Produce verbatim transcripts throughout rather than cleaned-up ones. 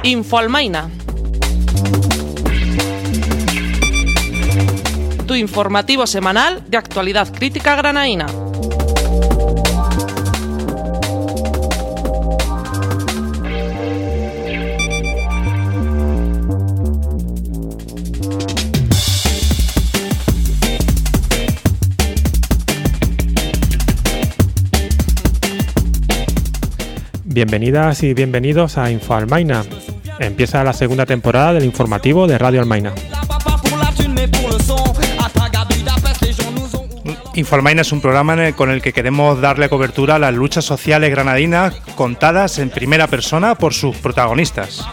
Infoalmaina. Tu informativo semanal de actualidad crítica granaína. Bienvenidas y bienvenidos a Infoalmaina. Empieza la segunda temporada del informativo de Radio Almaina. Infoalmaina es un programa con el que queremos darle cobertura a las luchas sociales granadinas contadas en primera persona por sus protagonistas.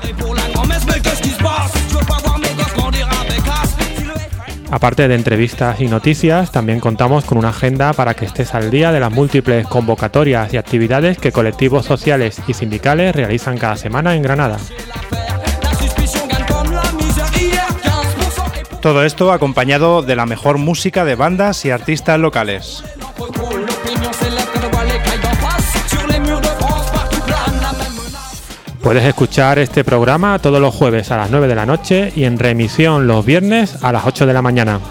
Aparte de entrevistas y noticias, también contamos con una agenda para que estés al día de las múltiples convocatorias y actividades que colectivos sociales y sindicales realizan cada semana en Granada. Todo esto acompañado de la mejor música de bandas y artistas locales. Puedes escuchar este programa todos los jueves a las nueve de la noche y en reemisión los viernes a las ocho de la mañana.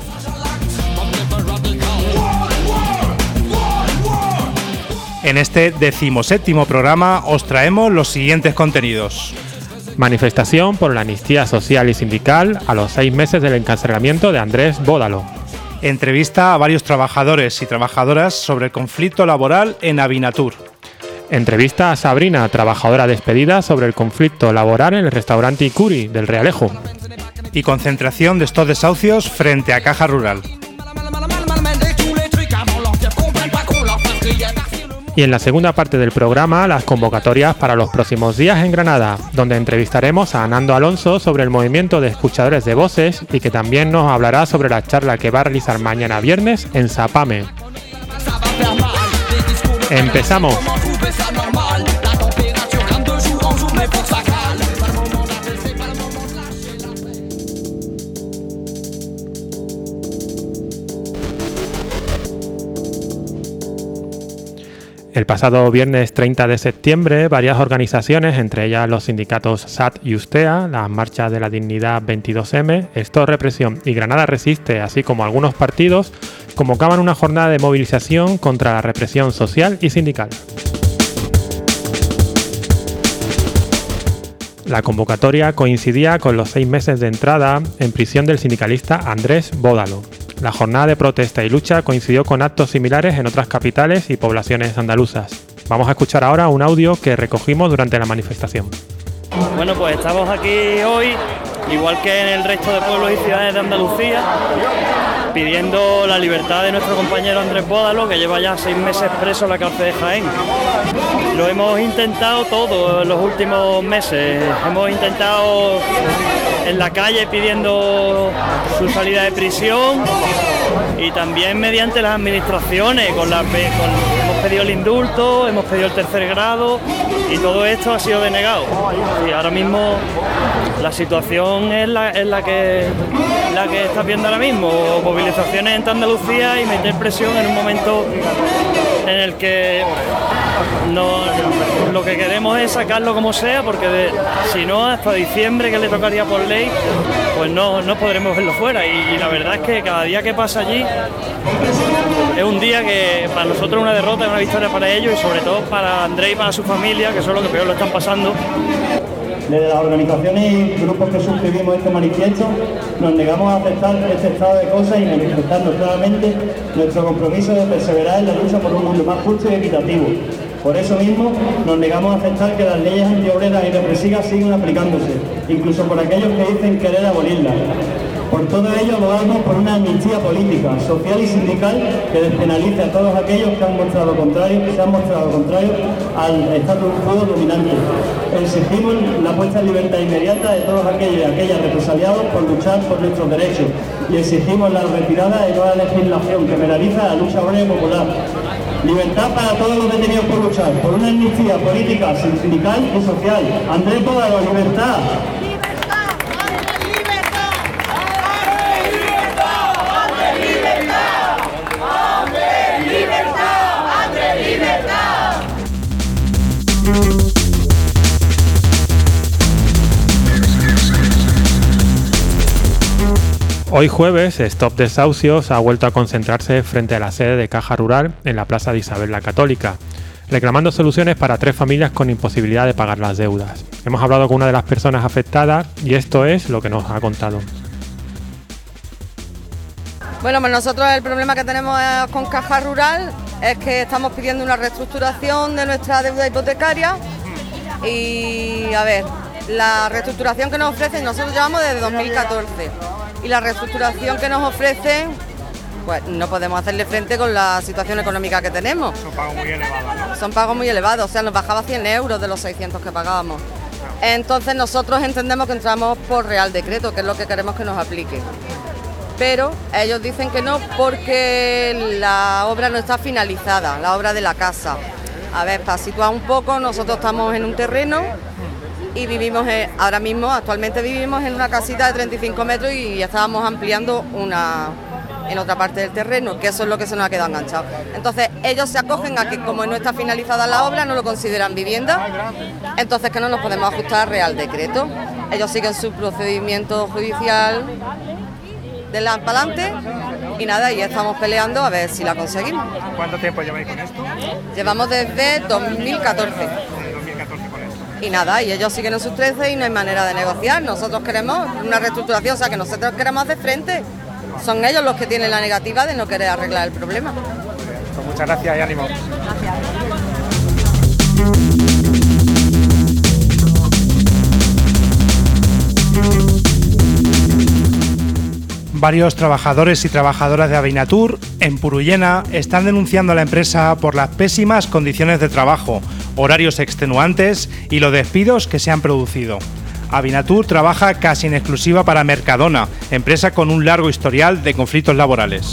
En este decimoséptimo programa os traemos los siguientes contenidos. Manifestación por la amnistía social y sindical a los seis meses del encarcelamiento de Andrés Bódalo. Entrevista a varios trabajadores y trabajadoras sobre el conflicto laboral en Avinatur. Entrevista a Sabrina, trabajadora despedida, sobre el conflicto laboral en el restaurante Icuri del Realejo. Y concentración de estos desahucios frente a Caja Rural. Y en la segunda parte del programa, las convocatorias para los próximos días en Granada, donde entrevistaremos a Nando Alonso sobre el movimiento de escuchadores de voces y que también nos hablará sobre la charla que va a realizar mañana viernes en Sapame. ¡Empezamos! El pasado viernes treinta de septiembre, varias organizaciones, entre ellas los sindicatos S A T y Ustea, las Marchas de la Dignidad veintidós eme, Stop Represión y Granada Resiste, así como algunos partidos, convocaban una jornada de movilización contra la represión social y sindical. La convocatoria coincidía con los seis meses de entrada en prisión del sindicalista Andrés Bódalo. La jornada de protesta y lucha coincidió con actos similares en otras capitales y poblaciones andaluzas. Vamos a escuchar ahora un audio que recogimos durante la manifestación. Bueno, pues estamos aquí hoy, igual que en el resto de pueblos y ciudades de Andalucía, pidiendo la libertad de nuestro compañero Andrés Bódalo, que lleva ya seis meses preso en la cárcel de Jaén. Lo hemos intentado todo en los últimos meses. Hemos intentado en la calle pidiendo su salida de prisión y también mediante las administraciones. Con la, con, hemos pedido el indulto, hemos pedido el tercer grado y todo esto ha sido denegado. Y ahora mismo la situación es la, es la que la que estás viendo ahora mismo. Movilizaciones en Andalucía y meter presión en un momento en el que no, lo que queremos es sacarlo como sea, porque de, si no, hasta diciembre, que le tocaría por ley, pues no, no podremos verlo fuera. Y, y la verdad es que cada día que pasa allí es un día que para nosotros es una derrota, es una victoria para ellos y sobre todo para Andrés y para su familia, que son los que peor lo están pasando. Desde las organizaciones y grupos que suscribimos este manifiesto, nos negamos a aceptar este estado de cosas y manifestando claramente nuestro compromiso de perseverar en la lucha por un mundo más justo y equitativo. Por eso mismo, nos negamos a aceptar que las leyes antiobreras y represivas sigan aplicándose, incluso por aquellos que dicen querer abolirlas. Por todo ello, abogamos por una amnistía política, social y sindical que despenalice a todos aquellos que han mostrado contrario, que se han mostrado contrarios al status quo dominante. Exigimos la puesta en libertad inmediata de todos aquellos y aquellas represaliados por luchar por nuestros derechos y exigimos la retirada de toda legislación que penaliza la lucha obrera y popular. Libertad para todos los detenidos por luchar por una amnistía política, sindical y social. Andrés Bódalo, libertad. Hoy jueves, Stop Desahucios ha vuelto a concentrarse frente a la sede de Caja Rural en la Plaza de Isabel la Católica, reclamando soluciones para tres familias con imposibilidad de pagar las deudas. Hemos hablado con una de las personas afectadas y esto es lo que nos ha contado. Bueno, pues nosotros el problema que tenemos con Caja Rural es que estamos pidiendo una reestructuración de nuestra deuda hipotecaria y, a ver, la reestructuración que nos ofrecen, nosotros llevamos desde dos mil catorce y la reestructuración que nos ofrecen, pues no podemos hacerle frente con la situación económica que tenemos. Son pagos muy elevados, ¿no? Son pagos muy elevados, o sea, nos bajaba cien euros de los seiscientos que pagábamos. Entonces nosotros entendemos que entramos por Real Decreto, que es lo que queremos que nos aplique. Pero ellos dicen que no porque la obra no está finalizada, la obra de la casa. A ver, para situar un poco, nosotros estamos en un terreno y vivimos, en, ahora mismo, actualmente vivimos en una casita de treinta y cinco metros y estábamos ampliando una en otra parte del terreno, que eso es lo que se nos ha quedado enganchado. Entonces ellos se acogen a que como no está finalizada la obra, no lo consideran vivienda, entonces que no nos podemos ajustar al Real Decreto. Ellos siguen su procedimiento judicial de la para adelante y nada, y estamos peleando a ver si la conseguimos. ¿Cuánto tiempo lleváis con esto? Llevamos desde dos mil catorce. Desde dos mil catorce con esto. Y nada, y ellos siguen en sus trece y no hay manera de negociar. Nosotros queremos una reestructuración, o sea que nosotros queremos hacer frente. Son ellos los que tienen la negativa de no querer arreglar el problema. Pues muchas gracias y ánimo. Gracias. Varios trabajadores y trabajadoras de Avinatur en Purullena están denunciando a la empresa por las pésimas condiciones de trabajo, horarios extenuantes y los despidos que se han producido. Avinatur trabaja casi en exclusiva para Mercadona, empresa con un largo historial de conflictos laborales.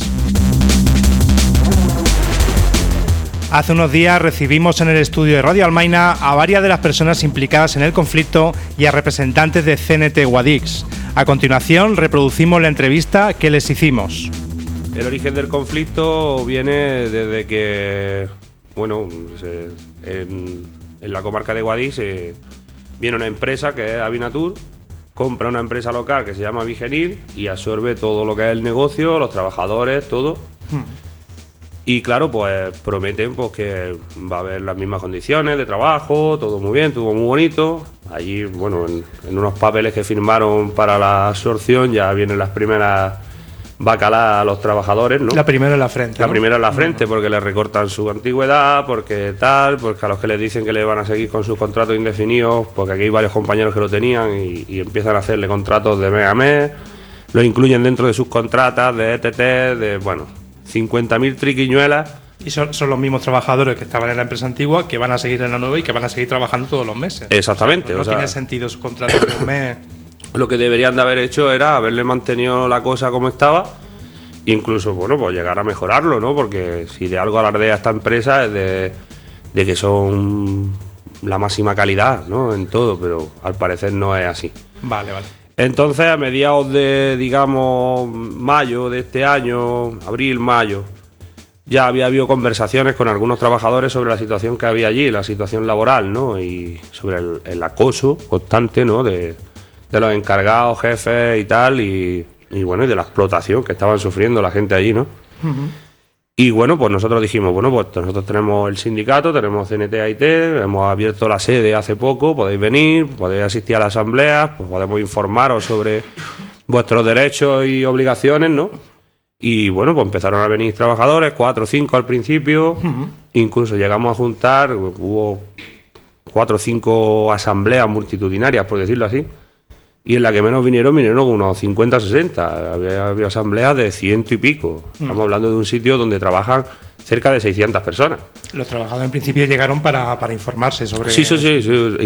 Hace unos días recibimos en el estudio de Radio Almaina a varias de las personas implicadas en el conflicto y a representantes de C N T Guadix. A continuación reproducimos la entrevista que les hicimos. El origen del conflicto viene desde que, bueno, se, en, en la comarca de Guadix eh, viene una empresa que es Avinatur, compra una empresa local que se llama Vigenil y absorbe todo lo que es el negocio, los trabajadores, todo. Hmm. Y claro, pues prometen pues, que va a haber las mismas condiciones de trabajo, todo muy bien, todo muy bonito. Allí, bueno, en, en unos papeles que firmaron para la absorción ya vienen las primeras bacaladas a los trabajadores, ¿no? La primera en la frente, La ¿no? primera en la frente, uh-huh. Porque les recortan su antigüedad, porque tal, porque a los que les dicen que le van a seguir con sus contratos indefinidos, porque aquí hay varios compañeros que lo tenían y, y empiezan a hacerle contratos de mes a mes, lo incluyen dentro de sus contratas, de E T T, de, bueno... cincuenta mil triquiñuelas. Y son, son los mismos trabajadores que estaban en la empresa antigua que van a seguir en la nueva y que van a seguir trabajando todos los meses. Exactamente. No o sea, tiene sentido su contrato de un mes. Lo que deberían de haber hecho era haberle mantenido la cosa como estaba, incluso, bueno, pues llegar a mejorarlo, ¿no? Porque si de algo alardea esta empresa es de, de que son la máxima calidad, ¿no? En todo, pero al parecer no es así. Vale, vale. Entonces, a mediados de, digamos, mayo de este año, abril, mayo, ya había habido conversaciones con algunos trabajadores sobre la situación que había allí, la situación laboral, ¿no? Y sobre el, el acoso constante, ¿no? De, de los encargados, jefes y tal, y, y bueno, y de la explotación que estaban sufriendo la gente allí, ¿no? Uh-huh. Y bueno, pues nosotros dijimos, bueno, pues nosotros tenemos el sindicato, tenemos C N T A I T, hemos abierto la sede hace poco, podéis venir, podéis asistir a las asambleas, pues podemos informaros sobre vuestros derechos y obligaciones, ¿no? Y bueno, pues empezaron a venir trabajadores, cuatro o cinco al principio, uh-huh. Incluso llegamos a juntar, hubo cuatro o cinco asambleas multitudinarias, por decirlo así, y en la que menos vinieron, vinieron unos cincuenta, sesenta. Había, había asambleas de ciento y pico. Mm. Estamos hablando de un sitio donde trabajan cerca de seiscientas personas. Los trabajadores en principio llegaron para, para informarse sobre... Sí, sí, sí, sí.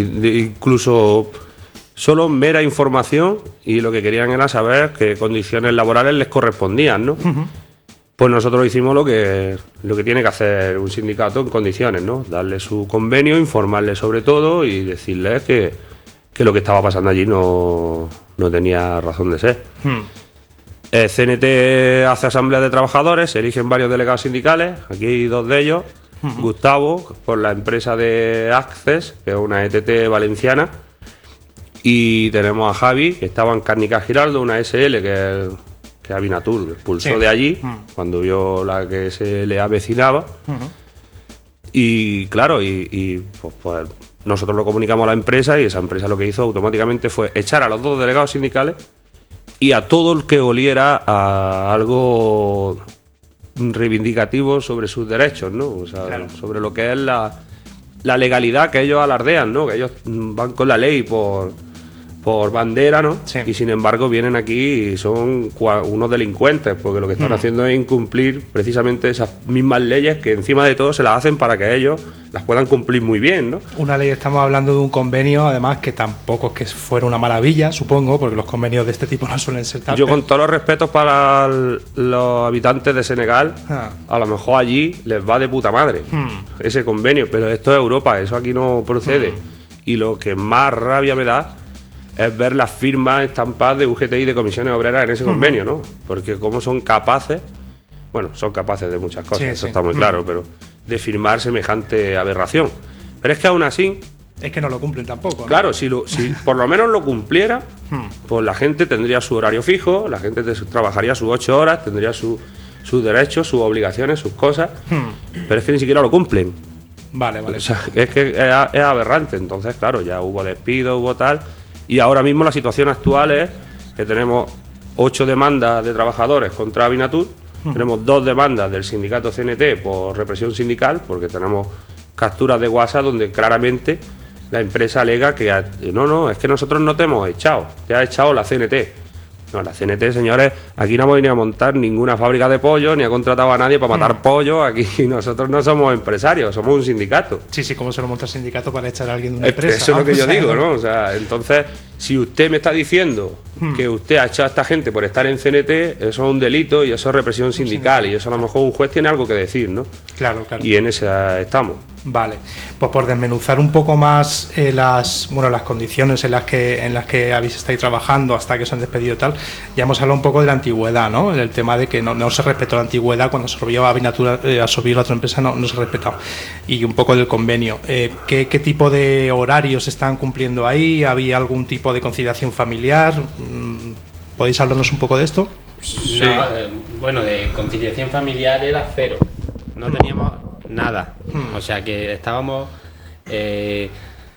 Incluso solo mera información, y lo que querían era saber qué condiciones laborales les correspondían, ¿no? Uh-huh. Pues nosotros hicimos lo que, lo que tiene que hacer un sindicato en condiciones, ¿no? Darle su convenio, informarles sobre todo y decirles que... que lo que estaba pasando allí no, no tenía razón de ser. Hmm. El C N T hace asamblea de trabajadores, se eligen varios delegados sindicales, aquí hay dos de ellos, hmm. Gustavo, por la empresa de Access, que es una E T T valenciana, y tenemos a Javi, que estaba en Cárnica Giraldo, una S L, que es, que que Abinatur expulsó Sí. de allí, Mm. cuando vio la que se le avecinaba. Ujú. Y claro, y, y, pues, pues nosotros lo comunicamos a la empresa y esa empresa lo que hizo automáticamente fue echar a los dos delegados sindicales y a todo el que oliera a algo reivindicativo sobre sus derechos, ¿no? O sea, Claro. sobre lo que es la, la legalidad que ellos alardean, ¿no? Que ellos mm, van con la ley por, por bandera, ¿no? Sí. Y sin embargo vienen aquí y son cua- unos delincuentes, porque lo que están Mm. haciendo es incumplir precisamente esas mismas leyes que encima de todo se las hacen para que ellos las puedan cumplir muy bien, ¿no? Una ley, estamos hablando de un convenio, además, que tampoco es que fuera una maravilla, supongo, porque los convenios de este tipo no suelen ser tan... Yo con todos los respetos para el- los habitantes de Senegal, Ah. a lo mejor allí les va de puta madre Hmm. ese convenio, pero esto es Europa, eso aquí no procede. Y lo que más rabia me da es ver las firmas estampadas de U G T y de comisiones obreras en ese convenio, ¿no? Porque cómo son capaces, bueno, son capaces de muchas cosas, Sí, eso sí. está muy Hmm. claro, pero de firmar semejante aberración. Pero es que aún así, Es que no lo cumplen tampoco, ¿no? claro, si, lo, si por lo menos lo cumpliera, Hmm. pues la gente tendría su horario fijo, la gente te- trabajaría sus ocho horas, tendría su- sus derechos, sus obligaciones, sus cosas, Hmm. pero es que ni siquiera lo cumplen. Vale, vale. O sea, es que es, a- es aberrante. Entonces, claro, ya hubo despido, hubo tal, y ahora mismo la situación actual es que tenemos ocho demandas de trabajadores contra Abinatur, tenemos dos demandas del sindicato C N T por represión sindical, porque tenemos capturas de WhatsApp donde claramente la empresa alega que ha- no, no, es que nosotros no te hemos echado, te ha echado la C N T. No, la C N T, señores, aquí no hemos venido a montar ninguna fábrica de pollo, ni ha contratado a nadie para matar pollo, aquí nosotros no somos empresarios, somos un sindicato. Sí, sí, ¿cómo se lo monta el sindicato para echar a alguien de una Es- empresa? Eso es lo que O yo sea, digo, ¿no? O sea, entonces, si usted me está diciendo Hmm. que usted ha echado a esta gente por estar en C N T, eso es un delito y eso es represión sindical, y eso a lo mejor un juez tiene algo que decir, ¿no? Claro, claro. Y en esa estamos. Vale, pues por desmenuzar un poco más eh, las bueno las condiciones en las que en las que habéis estáis trabajando hasta que os han despedido y tal, ya hemos hablado un poco de la antigüedad, ¿no? El tema de que no, no se respetó la antigüedad cuando absorbió Abinatur, eh, absorbió la otra empresa, no, no se respetó. Y un poco del convenio. Eh, ¿qué, ¿Qué tipo de horarios están cumpliendo ahí? ¿Había algún tipo de conciliación familiar? Mm, ¿Podéis hablarnos un poco de esto? No, eh, bueno, de conciliación familiar era cero. No teníamos nada. O sea que estábamos eh,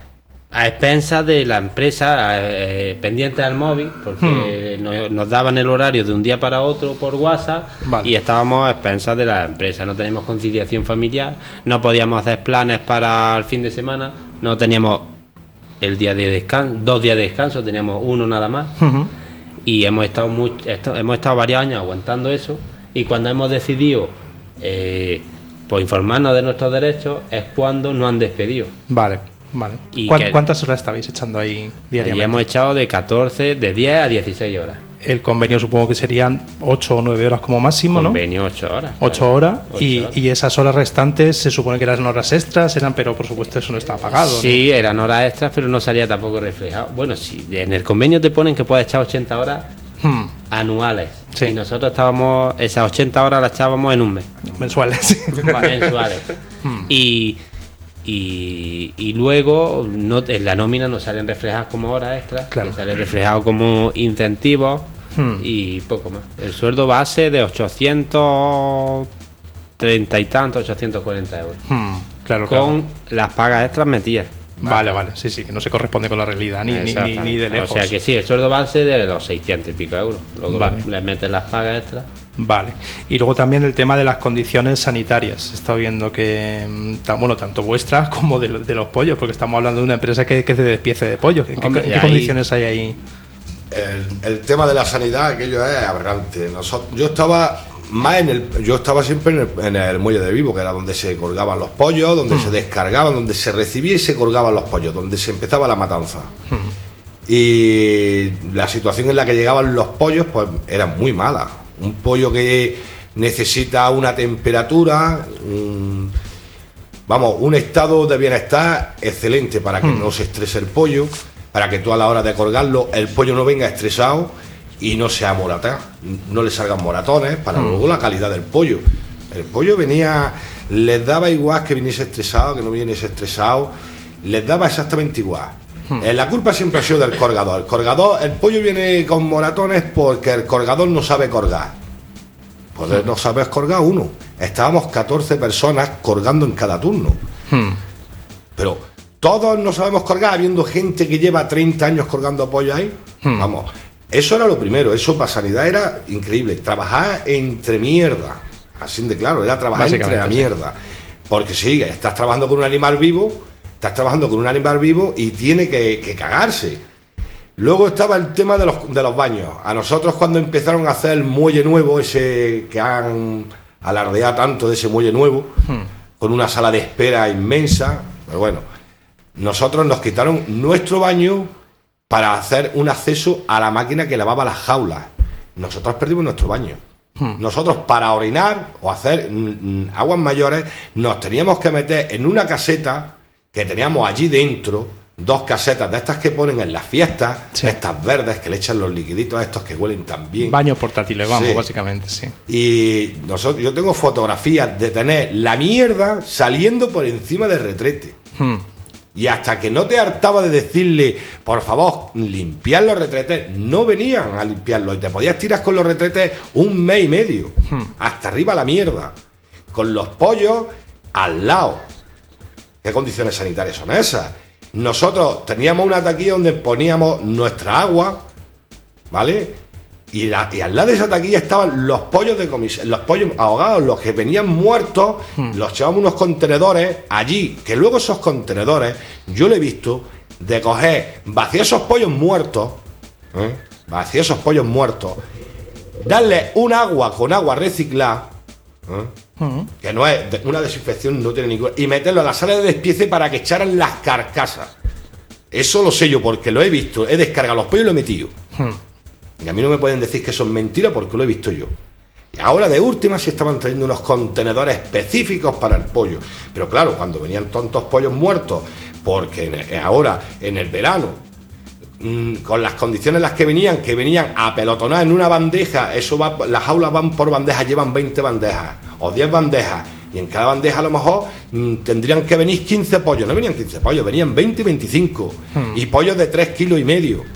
a expensas de la empresa, eh, pendientes al móvil, porque nos, nos daban el horario de un día para otro por WhatsApp. Vale. Y estábamos a expensas de la empresa. No teníamos conciliación familiar, no podíamos hacer planes para el fin de semana, no teníamos el día de descanso, dos días de descanso, teníamos uno nada más. Ujú. Y hemos estado much- esto- hemos estado varios años aguantando eso, y cuando hemos decidido eh, pues informarnos de nuestros derechos es cuando nos han despedido. Vale, vale. Y ¿Cuán- que- ¿Cuántas horas estabais echando ahí Y diariamente? hemos echado de catorce, de diez a dieciséis horas. El convenio supongo que serían ocho o nueve horas como máximo, ¿no? Convenio ocho horas. ocho claro. horas, Ocho y, horas. y esas horas restantes se supone que eran horas extras, eran, pero por supuesto eso no está pagado. ¿no? Sí, eran horas extras, pero no salía tampoco reflejado. Bueno, sí, en el convenio te ponen que puedes echar ochenta horas Hmm, anuales. Sí. Y nosotros estábamos, esas ochenta horas las echábamos en un mes. mensuales. mensuales. y, y, y luego no, en la nómina no salen reflejadas como horas extras, Claro. salen reflejados como incentivos Hmm. y poco más. El sueldo base de ochocientos treinta y tantos, ochocientos cuarenta euros. Hmm, claro, claro. Con las pagas extras metidas. Vale, vale, sí, sí, que no se corresponde con la realidad, ni, ni, ni, Exactamente. ni de lejos. O sea que sí, el sueldo base de los seiscientos y pico euros. Luego Vale. le meten las pagas extras. Vale. Y luego también el tema de las condiciones sanitarias. He estado viendo que, mm, tan- bueno, tanto vuestras como de, lo- de los pollos, porque estamos hablando de una empresa que, que es de despiece de pollos. ¿Qué, qué- Hombre, qué y ahí- condiciones hay ahí? El, el tema de la sanidad, aquello es aberrante. Nosotros, yo estaba más en el, yo estaba siempre en el, en el muelle de Vivo, que era donde se colgaban los pollos, donde se descargaban, donde se recibía y se colgaban los pollos, donde se empezaba la matanza. Y la situación en la que llegaban los pollos, pues era muy mala. Un pollo que necesita una temperatura, un- vamos, un estado de bienestar excelente para que no se estrese el pollo, para que tú a la hora de colgarlo el pollo no venga estresado y no sea moratá, no le salgan moratones, para luego la calidad del pollo. El pollo venía, les daba igual que viniese estresado, que no viniese estresado, les daba exactamente igual. Hmm. Eh, la culpa siempre ha sido del colgador. El colgador, el pollo viene con moratones porque el colgador no sabe colgar. Pues no sabes colgar uno. Estábamos catorce personas colgando en cada turno. Hmm. Pero todos no sabemos colgar, habiendo gente que lleva treinta años colgando pollo ahí. Hmm. Vamos, eso era lo primero. Eso para sanidad era increíble. Trabajar entre mierda. Así de claro, era trabajar entre la mierda. Sí. Porque sí, estás trabajando con un animal vivo, estás trabajando con un animal vivo y tiene que, que cagarse. Luego estaba el tema de los, de los baños. A nosotros cuando empezaron a hacer el muelle nuevo, ese que han alardeado tanto de ese muelle nuevo, hmm. con una sala de espera inmensa, pero bueno, nosotros nos quitaron nuestro baño para hacer un acceso a la máquina que lavaba las jaulas. Nosotros perdimos nuestro baño. Hmm. Nosotros para orinar o hacer mm, aguas mayores nos teníamos que meter en una caseta que teníamos allí dentro, dos casetas de estas que ponen en las fiestas, sí. estas verdes que le echan los liquiditos a estos que huelen tan bien. Baños portátiles, vamos, sí. básicamente, sí. Y nosotros, yo tengo fotografías de tener la mierda saliendo por encima del retrete. Hmm. Y hasta que no te hartaba de decirle, por favor, limpiar los retretes, no venían a limpiarlos. Y te podías tirar con los retretes un mes y medio. Hmm. Hasta arriba la mierda. Con los pollos al lado. ¿Qué condiciones sanitarias son esas? Nosotros teníamos una taquilla donde poníamos nuestra agua, ¿vale? Y, la, y al lado de esa taquilla estaban los pollos de comisión, los pollos ahogados, los que venían muertos, hmm. los llevábamos unos contenedores allí, que luego esos contenedores, yo lo he visto, de coger, vaciar esos pollos muertos, ¿eh? vaciar esos pollos muertos, darle un agua con agua reciclada, ¿eh? uh-huh. que no es una desinfección, no tiene ninguna, y meterlo a la sala de despiece para que echaran las carcasas. Eso lo sé yo porque lo he visto, he descargado los pollos y lo he metido. Uh-huh. Y a mí no me pueden decir que son mentiras porque lo he visto yo. Y ahora de última sí estaban trayendo unos contenedores específicos para el pollo. Pero claro, cuando venían tontos pollos muertos, porque ahora en el verano, mmm, con las condiciones en las que venían, que venían apelotonadas en una bandeja, eso va, las jaulas van por bandejas, llevan veinte bandejas o diez bandejas. Y en cada bandeja a lo mejor mmm, tendrían que venir quince pollos. No venían quince pollos, venían veinte y veinticinco. Hmm. Y pollos de tres kilos y medio.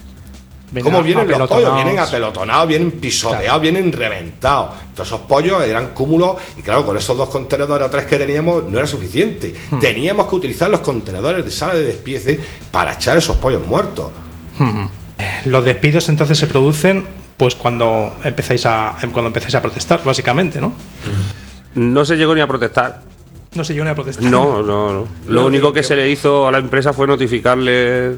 ¿Cómo vienen los pollos? Vienen apelotonados, vienen pisoteados, claro. vienen reventados. Todos esos pollos eran cúmulos y claro, con esos dos contenedores o tres que teníamos no era suficiente. Hmm. Teníamos que utilizar los contenedores de sala de despiece para echar esos pollos muertos. Hmm. Los despidos entonces se producen pues cuando empezáis a cuando empezáis a protestar, básicamente, ¿no? No se llegó ni a protestar. No se llegó ni a protestar. No, no, no. Lo único que se le hizo a la empresa fue notificarle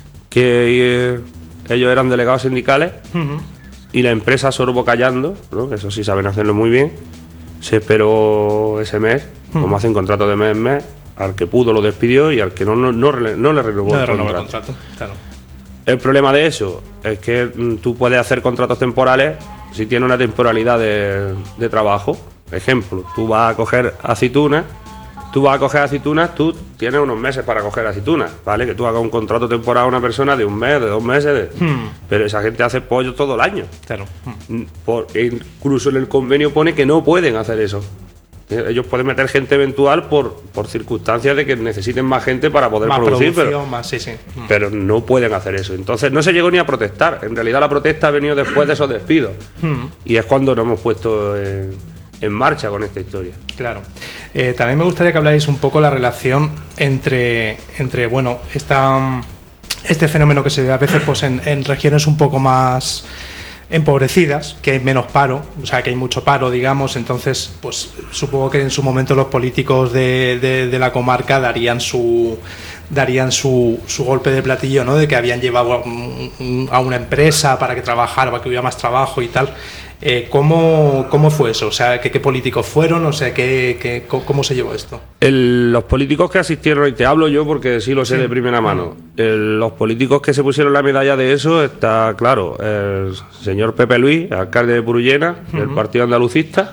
que eh, ellos eran delegados sindicales uh-huh. y la empresa sorbo callando, ¿no? Eso sí saben hacerlo muy bien. Se esperó ese mes, uh-huh. como hacen contrato de mes en mes, al que pudo lo despidió y al que no, no, no, no le renovó no el contrato. contrato. contrato claro. El problema de eso es que mm, tú puedes hacer contratos temporales si tiene una temporalidad de, de trabajo. Ejemplo, tú vas a coger aceitunas, tú vas a coger aceitunas, tú tienes unos meses para coger aceitunas, ¿vale? Que tú hagas un contrato temporal a una persona de un mes, de dos meses, de... Hmm. pero esa gente hace pollo todo el año. Claro. Hmm. Por, incluso en el convenio pone que no pueden hacer eso. Ellos pueden meter gente eventual por, por circunstancias de que necesiten más gente para poder más producir, pero, más, sí, sí. Hmm. pero no pueden hacer eso. Entonces no se llegó ni a protestar. En realidad la protesta ha venido después de esos despidos. Hmm. Y es cuando nos hemos puesto en, en marcha con esta historia. Claro. Eh, también me gustaría que habláis un poco la relación entre, entre bueno, esta, este fenómeno que se ve a veces pues, en, en regiones un poco más empobrecidas, que hay menos paro, o sea, que hay mucho paro, digamos, entonces, pues supongo que en su momento los políticos de, de, de la comarca darían su darían su, su golpe de platillo, ¿no? De que habían llevado a, a una empresa para que trabajara, para que hubiera más trabajo y tal. Eh, ¿cómo, ¿Cómo fue eso? O sea, ¿qué, qué políticos fueron? O sea, ¿qué, qué, ¿cómo se llevó esto? El, los políticos que asistieron, y te hablo yo porque sí lo sé sí. de primera mano, el, los políticos que se pusieron la medalla de eso, está claro, el señor Pepe Luis, alcalde de Purullena, uh-huh. del Partido Andalucista,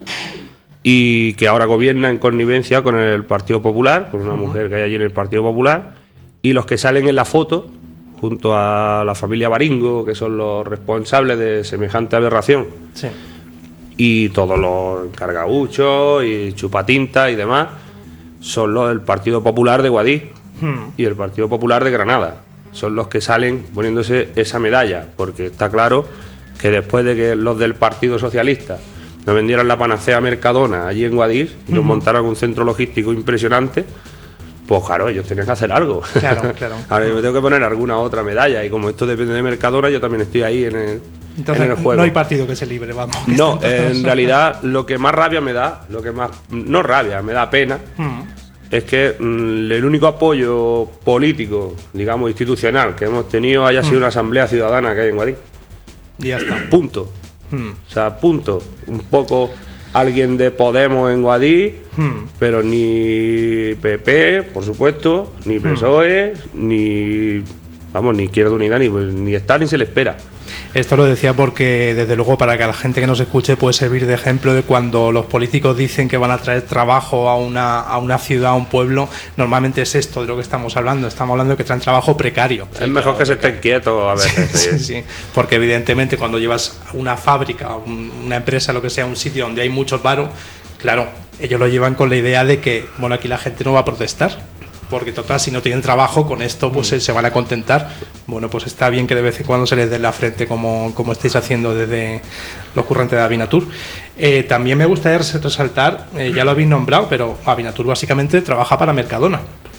y que ahora gobierna en connivencia con el Partido Popular, con una uh-huh. mujer que hay allí en el Partido Popular, y los que salen en la foto junto a la familia Baringo, que son los responsables de semejante aberración, sí. y todos los encargauchos y chupatintas y demás, son los del Partido Popular de Guadix, hmm. y el Partido Popular de Granada. Son los que salen poniéndose esa medalla, porque está claro que después de que los del Partido Socialista nos vendieran la panacea Mercadona allí en Guadix y nos uh-huh. montaran un centro logístico impresionante, pues claro, ellos tenían que hacer algo. Claro, claro. Ahora yo me tengo que poner alguna otra medalla, y como esto depende de Mercadona, yo también estoy ahí en el, Entonces, en el juego. No hay partido que se libre, vamos. No, en realidad lo que más rabia me da, lo que más, no rabia, me da pena, uh-huh. es que mm, el único apoyo político, digamos institucional, que hemos tenido haya sido uh-huh. una asamblea ciudadana que hay en Guadix. Y ya está. Punto. Hmm. O sea, punto. Un poco alguien de Podemos en Guadix, hmm. pero ni P P, por supuesto, ni P S O E, hmm. ni vamos, ni Izquierda Unida, ni, ni está ni se le espera. Esto lo decía porque, desde luego, para que la gente que nos escuche puede servir de ejemplo de cuando los políticos dicen que van a traer trabajo a una, a una ciudad, a un pueblo, normalmente es esto de lo que estamos hablando. Estamos hablando de que traen trabajo precario. Es mejor que se estén quietos a veces. Sí, sí, sí, porque evidentemente cuando llevas una fábrica, una empresa, lo que sea, un sitio donde hay muchos varos, claro, ellos lo llevan con la idea de que, bueno, aquí la gente no va a protestar, porque total, si no tienen trabajo, con esto pues se, se van a contentar. Bueno, pues está bien que de vez en cuando se les dé la frente, como, como estáis haciendo desde los currantes de Avinatur. Eh, también me gustaría resaltar, eh, ya lo habéis nombrado, pero Avinatur básicamente trabaja para Mercadona.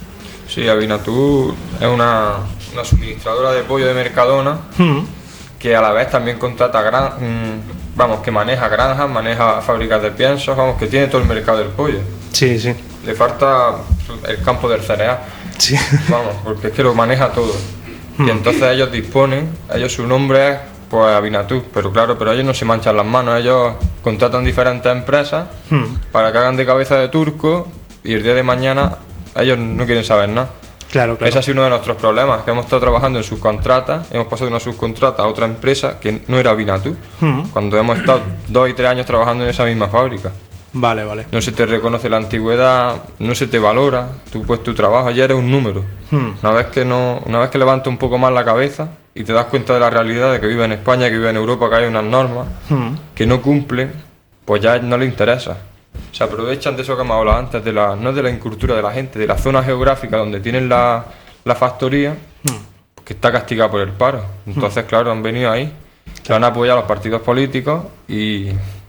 Sí, Avinatur es una, una suministradora de pollo de Mercadona, mm. que a la vez también contrata gran, mmm, vamos, que maneja granjas, maneja fábricas de piensos, vamos, que tiene todo el mercado del pollo. Sí, sí. Le falta el campo del cereal. Sí. Vamos, porque es que lo maneja todo. Hmm. Y entonces ellos disponen, ellos su nombre es pues Avinatur, pero claro, pero ellos no se manchan las manos, ellos contratan diferentes empresas hmm. para que hagan de cabeza de turco, y el día de mañana ellos no quieren saber nada. Claro, claro. Ese ha sido uno de nuestros problemas, que hemos estado trabajando en subcontratas, hemos pasado de una subcontrata a otra empresa que no era Avinatur, hmm. cuando hemos estado dos y tres años trabajando en esa misma fábrica. Vale, vale. No se te reconoce la antigüedad, no se te valora, tú pues tu trabajo ya eres un número. Hmm. Una vez que no, una vez que levantas un poco más la cabeza y te das cuenta de la realidad de que vive en España, que vive en Europa, que hay unas normas hmm. que no cumplen, pues ya no le interesa. Se aprovechan de eso que hemos hablado antes, de la, no de la incultura de la gente, de la zona geográfica donde tienen la, la factoría, hmm. que está castigada por el paro. Entonces, hmm. claro, han venido ahí, se van a apoyar a los partidos políticos y...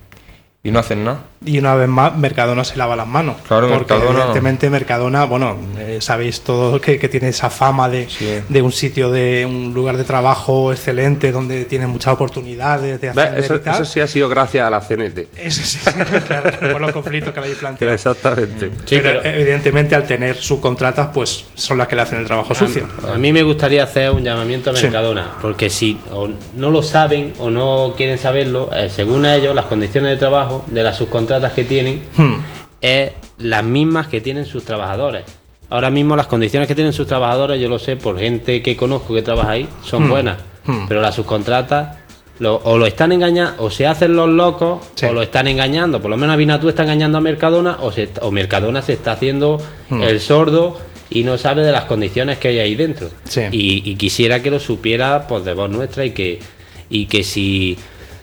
y no hacen nada. Y una vez más, Mercadona se lava las manos. Claro, porque Mercadona... evidentemente Mercadona, bueno, eh, sabéis todo que, que tiene esa fama de, sí. de un sitio, de un lugar de trabajo excelente, donde tiene muchas oportunidades de hacer eso, eso sí ha sido gracias a la C N T. Eso sí, claro, por los conflictos que habéis planteado. Exactamente. Sí, pero, pero evidentemente al tener subcontratas, pues son las que le hacen el trabajo sucio. A, a mí me gustaría hacer un llamamiento a Mercadona, sí. porque si o no lo saben o no quieren saberlo, eh, según ellos, las condiciones de trabajo de las subcontratas que tienen hmm. es las mismas que tienen sus trabajadores. Ahora mismo las condiciones que tienen sus trabajadores, yo lo sé por gente que conozco que trabaja ahí, son hmm. buenas, hmm. pero las subcontratas lo, o lo están engañando, o se hacen los locos, sí. o lo están engañando. Por lo menos Avinatur está engañando a Mercadona, o, se, o Mercadona se está haciendo hmm. el sordo y no sabe de las condiciones que hay ahí dentro. Sí. Y, y quisiera que lo supiera pues, de voz nuestra, y que, y que si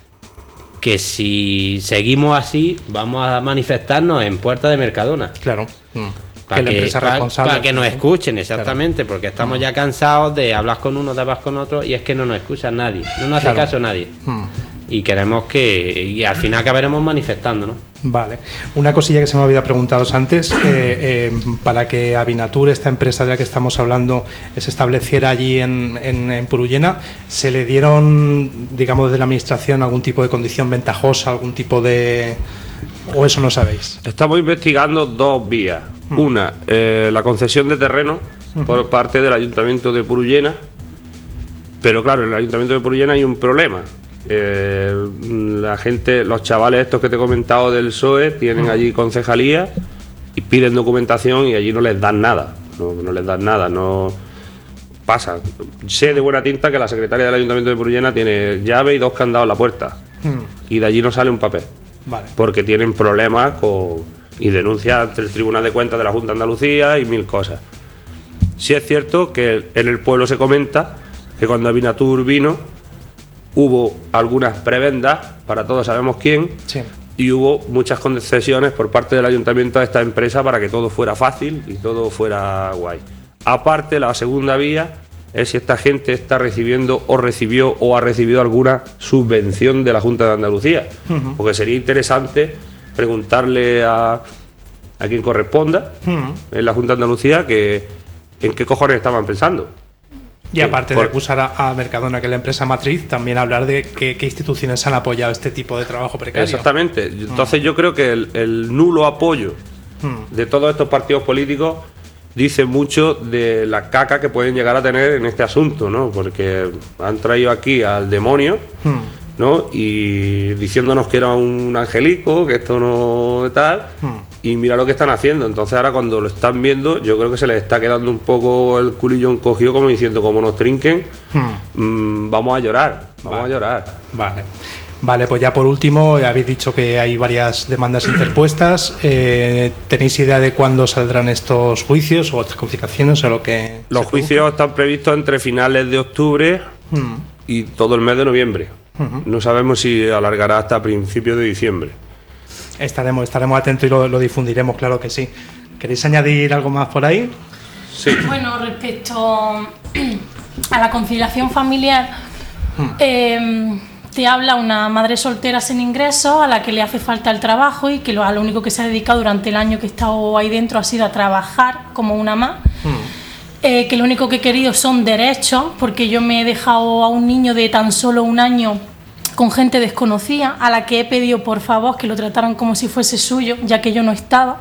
que si seguimos así vamos a manifestarnos en puerta de Mercadona. Claro. Mm. Para que, que, para, para que nos escuchen, exactamente, claro. porque estamos mm. ya cansados de hablar con uno, de hablar con otro, y es que no nos escucha nadie, no nos hace claro. caso nadie. Mm. Y queremos que, y al final acabaremos manifestando, ¿no? Vale. Una cosilla que se me había preguntado antes, eh, eh, para que Avinatur, esta empresa de la que estamos hablando, se estableciera allí en, en, en Purullena, ¿se le dieron, digamos, desde la administración algún tipo de condición ventajosa, algún tipo de... o eso no sabéis? Estamos investigando dos vías. Hmm. Una, eh, la concesión de terreno uh-huh. por parte del Ayuntamiento de Purullena, pero claro, en el Ayuntamiento de Purullena hay un problema. Eh, la gente, los chavales estos que te he comentado del P S O E tienen allí concejalía y piden documentación y allí no les dan nada, no, no les dan nada, no pasa. Sé de buena tinta que la secretaria del Ayuntamiento de Purullena tiene llave y dos candados en la puerta hmm. y de allí no sale un papel, vale. porque tienen problemas con, y denuncias ante el Tribunal de Cuentas de la Junta de Andalucía y mil cosas. Sí es cierto que en el pueblo se comenta que cuando Avinatur vino hubo algunas prebendas, para todos sabemos quién, sí. y hubo muchas concesiones por parte del ayuntamiento a esta empresa para que todo fuera fácil y todo fuera guay. Aparte, la segunda vía es si esta gente está recibiendo o recibió o ha recibido alguna subvención de la Junta de Andalucía. Uh-huh. Porque sería interesante preguntarle a, a quien corresponda uh-huh. en la Junta de Andalucía que en qué cojones estaban pensando. Y aparte Por... de acusar a, a Mercadona, que es la empresa matriz, también hablar de qué, qué instituciones han apoyado este tipo de trabajo precario. Exactamente. Entonces uh-huh. yo creo que el, el nulo apoyo uh-huh. de todos estos partidos políticos dice mucho de la caca que pueden llegar a tener en este asunto, ¿no? Porque han traído aquí al demonio, hmm. ¿no? Y diciéndonos que era un angelico, que esto no tal, hmm. y mira lo que están haciendo. Entonces ahora cuando lo están viendo, yo creo que se les está quedando un poco el culillo encogido, como diciendo, como nos trinquen, hmm. mmm, vamos a llorar, vamos vale. a llorar. Vale. Vale, pues ya por último, habéis dicho que hay varias demandas interpuestas. Eh, ¿Tenéis idea de cuándo saldrán estos juicios o otras complicaciones o lo que...? Los juicios están previstos entre finales de octubre hmm. y todo el mes de noviembre. Uh-huh. No sabemos si alargará hasta principios de diciembre. Estaremos, estaremos atentos y lo, lo difundiremos, claro que sí. ¿Queréis añadir algo más por ahí? Sí. Bueno, respecto a la conciliación familiar... Hmm. Eh, Te habla una madre soltera sin ingresos a la que le hace falta el trabajo y que lo, a lo único que se ha dedicado durante el año que he estado ahí dentro ha sido a trabajar como una más. Mm. Eh, que lo único que he querido son derechos, porque yo me he dejado a un niño de tan solo un año con gente desconocida, a la que he pedido por favor que lo trataran como si fuese suyo, ya que yo no estaba.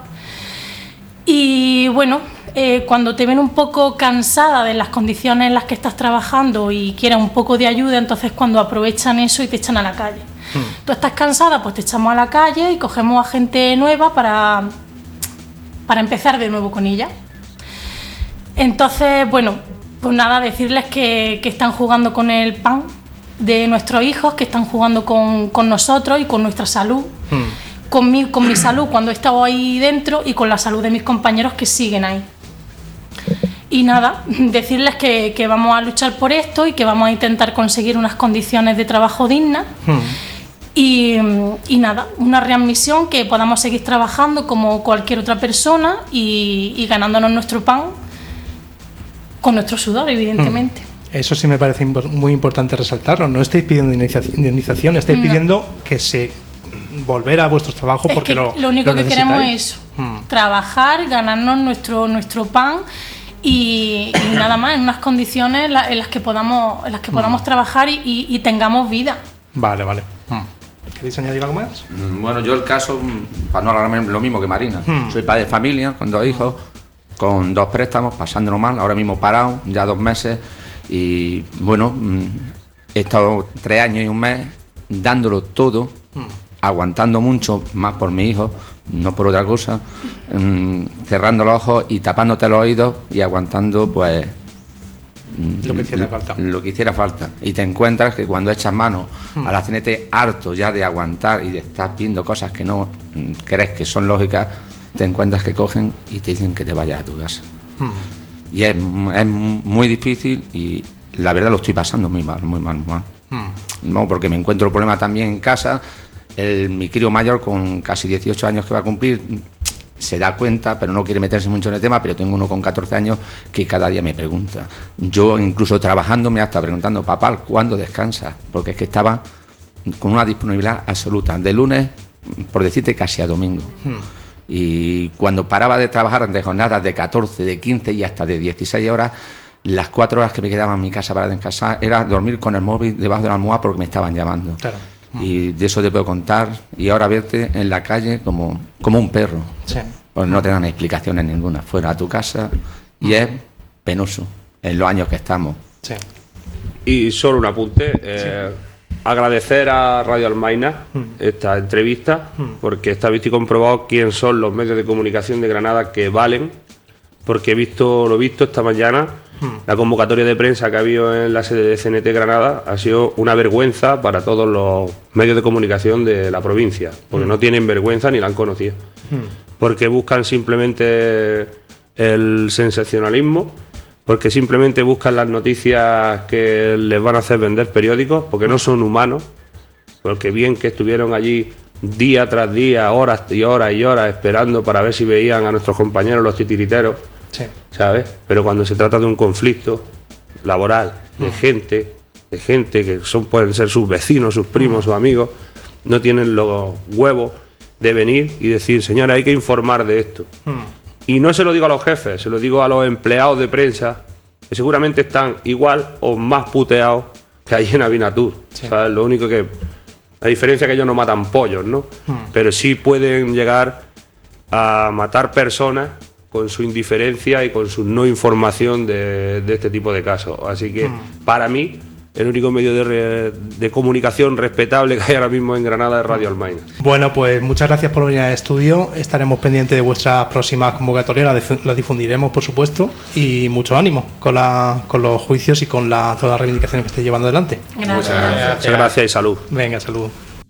Y bueno, eh, cuando te ven un poco cansada de las condiciones en las que estás trabajando y quieres un poco de ayuda, entonces cuando aprovechan eso y te echan a la calle. Hmm. Tú estás cansada, pues te echamos a la calle y cogemos a gente nueva para, para empezar de nuevo con ella. Entonces, bueno, pues nada, decirles que, que están jugando con el pan de nuestros hijos, que están jugando con, con nosotros y con nuestra salud. Hmm. Con mi, con mi salud cuando he estado ahí dentro y con la salud de mis compañeros que siguen ahí. Y nada, decirles que, que vamos a luchar por esto y que vamos a intentar conseguir unas condiciones de trabajo dignas. Hmm. Y, y nada, una readmisión, que podamos seguir trabajando como cualquier otra persona y, y ganándonos nuestro pan con nuestro sudor, evidentemente. Hmm. Eso sí me parece muy importante resaltarlo. No estáis pidiendo indemnización, estáis no. pidiendo que se... volver a vuestros trabajos, porque lo, lo único lo que queremos es hmm. trabajar, ganarnos nuestro nuestro pan y, y nada más, en unas condiciones en, la, en las que podamos en las que podamos hmm. trabajar y, y, y tengamos vida. Vale, vale. Hmm. ¿Queréis añadir algo más? Bueno, yo el caso, para no hablar lo mismo que Marina, hmm. soy padre de familia, con dos hijos, con dos préstamos, pasándolo mal, ahora mismo parado, ya dos meses, y bueno, he estado tres años y un mes dándolo todo, hmm. aguantando mucho, más por mi hijo, no por otra cosa, mmm, cerrando los ojos y tapándote los oídos y aguantando pues lo que hiciera falta. Lo que hiciera falta. Y te encuentras que cuando echas mano hmm. al hacerte harto ya de aguantar y de estar viendo cosas que no mm, crees que son lógicas, te encuentras que cogen y te dicen que te vayas a tu casa. Hmm. Y es, es muy difícil y la verdad lo estoy pasando muy mal, muy mal, muy mal. Hmm. No, porque me encuentro el problema también en casa. El, mi crío mayor, con casi dieciocho años que va a cumplir, se da cuenta, pero no quiere meterse mucho en el tema, pero tengo uno con catorce años que cada día me pregunta. Yo incluso trabajando me hasta preguntando, papá, ¿cuándo descansas? Porque es que estaba con una disponibilidad absoluta, de lunes, por decirte, casi a domingo. Hmm. Y cuando paraba de trabajar de jornadas de catorce, de quince y hasta de dieciséis horas, las cuatro horas que me quedaban en mi casa para descansar era dormir con el móvil debajo de la almohada porque me estaban llamando. Claro. Y de eso te puedo contar. Y ahora verte en la calle como, como un perro. Sí. Pues no te dan explicaciones ninguna. Fuera a tu casa. Y es penoso en los años que estamos. Sí. Y solo un apunte. Eh, sí. Agradecer a Radio Almaina mm. esta entrevista, mm. porque está visto y comprobado quién son los medios de comunicación de Granada que valen. Porque he visto lo visto esta mañana. La convocatoria de prensa que ha habido en la sede de C N T Granada ha sido una vergüenza para todos los medios de comunicación de la provincia, porque mm. no tienen vergüenza ni la han conocido, mm. porque buscan simplemente el sensacionalismo, porque simplemente buscan las noticias que les van a hacer vender periódicos, porque no son humanos, porque bien que estuvieron allí día tras día, horas y horas y horas esperando para ver si veían a nuestros compañeros los titiriteros, Sí. ¿Sabes? Pero cuando se trata de un conflicto laboral, de mm. gente, de gente que son, pueden ser sus vecinos, sus primos, mm. sus amigos, no tienen los huevos de venir y decir, señora, hay que informar de esto. Mm. Y no se lo digo a los jefes, se lo digo a los empleados de prensa, que seguramente están igual o más puteados que allí en Abinatur. Sí. ¿Sabes? Lo único que... La diferencia es que ellos no matan pollos, ¿no? Mm. Pero sí pueden llegar a matar personas con su indiferencia y con su no información de, de este tipo de casos. Así que, mm. para mí, el único medio de, re, de comunicación respetable que hay ahora mismo en Granada es Radio Almaina. Bueno, pues muchas gracias por venir al estudio. Estaremos pendientes de vuestras próximas convocatorias, las difundiremos, por supuesto, y mucho ánimo con, la, con los juicios y con la, todas las reivindicaciones que estéis llevando adelante. Gracias. Muchas gracias. Muchas gracias y salud. Venga, salud.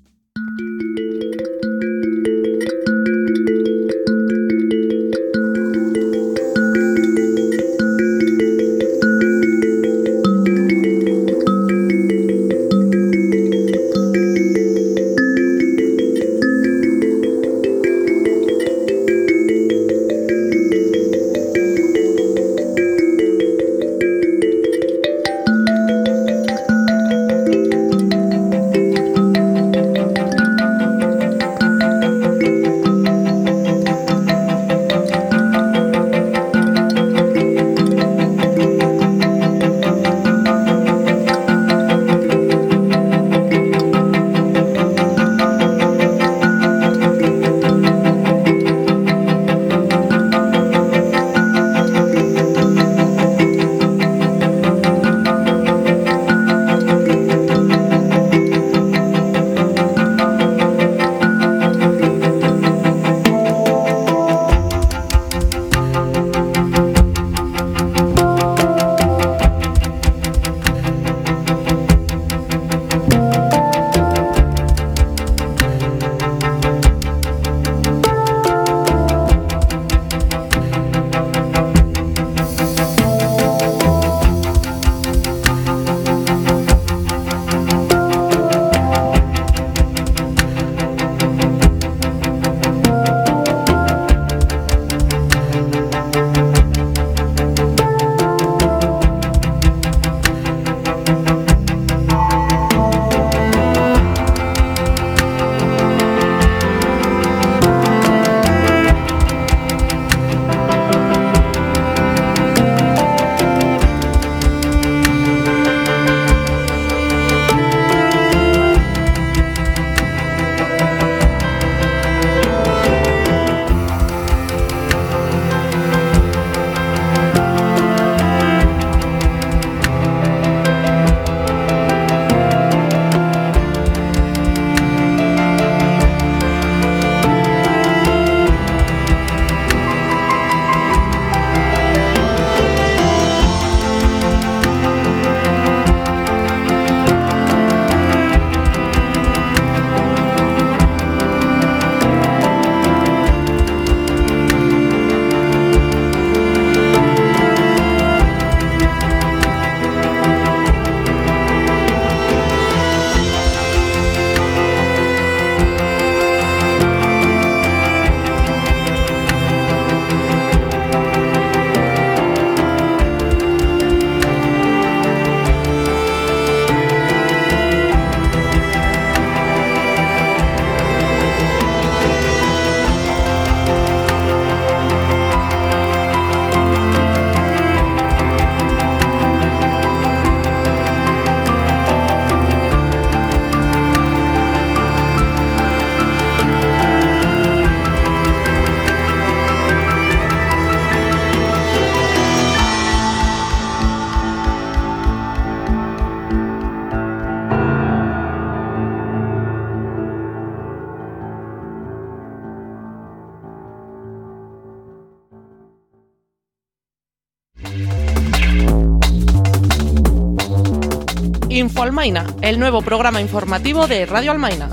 Info Almaina, el nuevo programa informativo de Radio Almaina.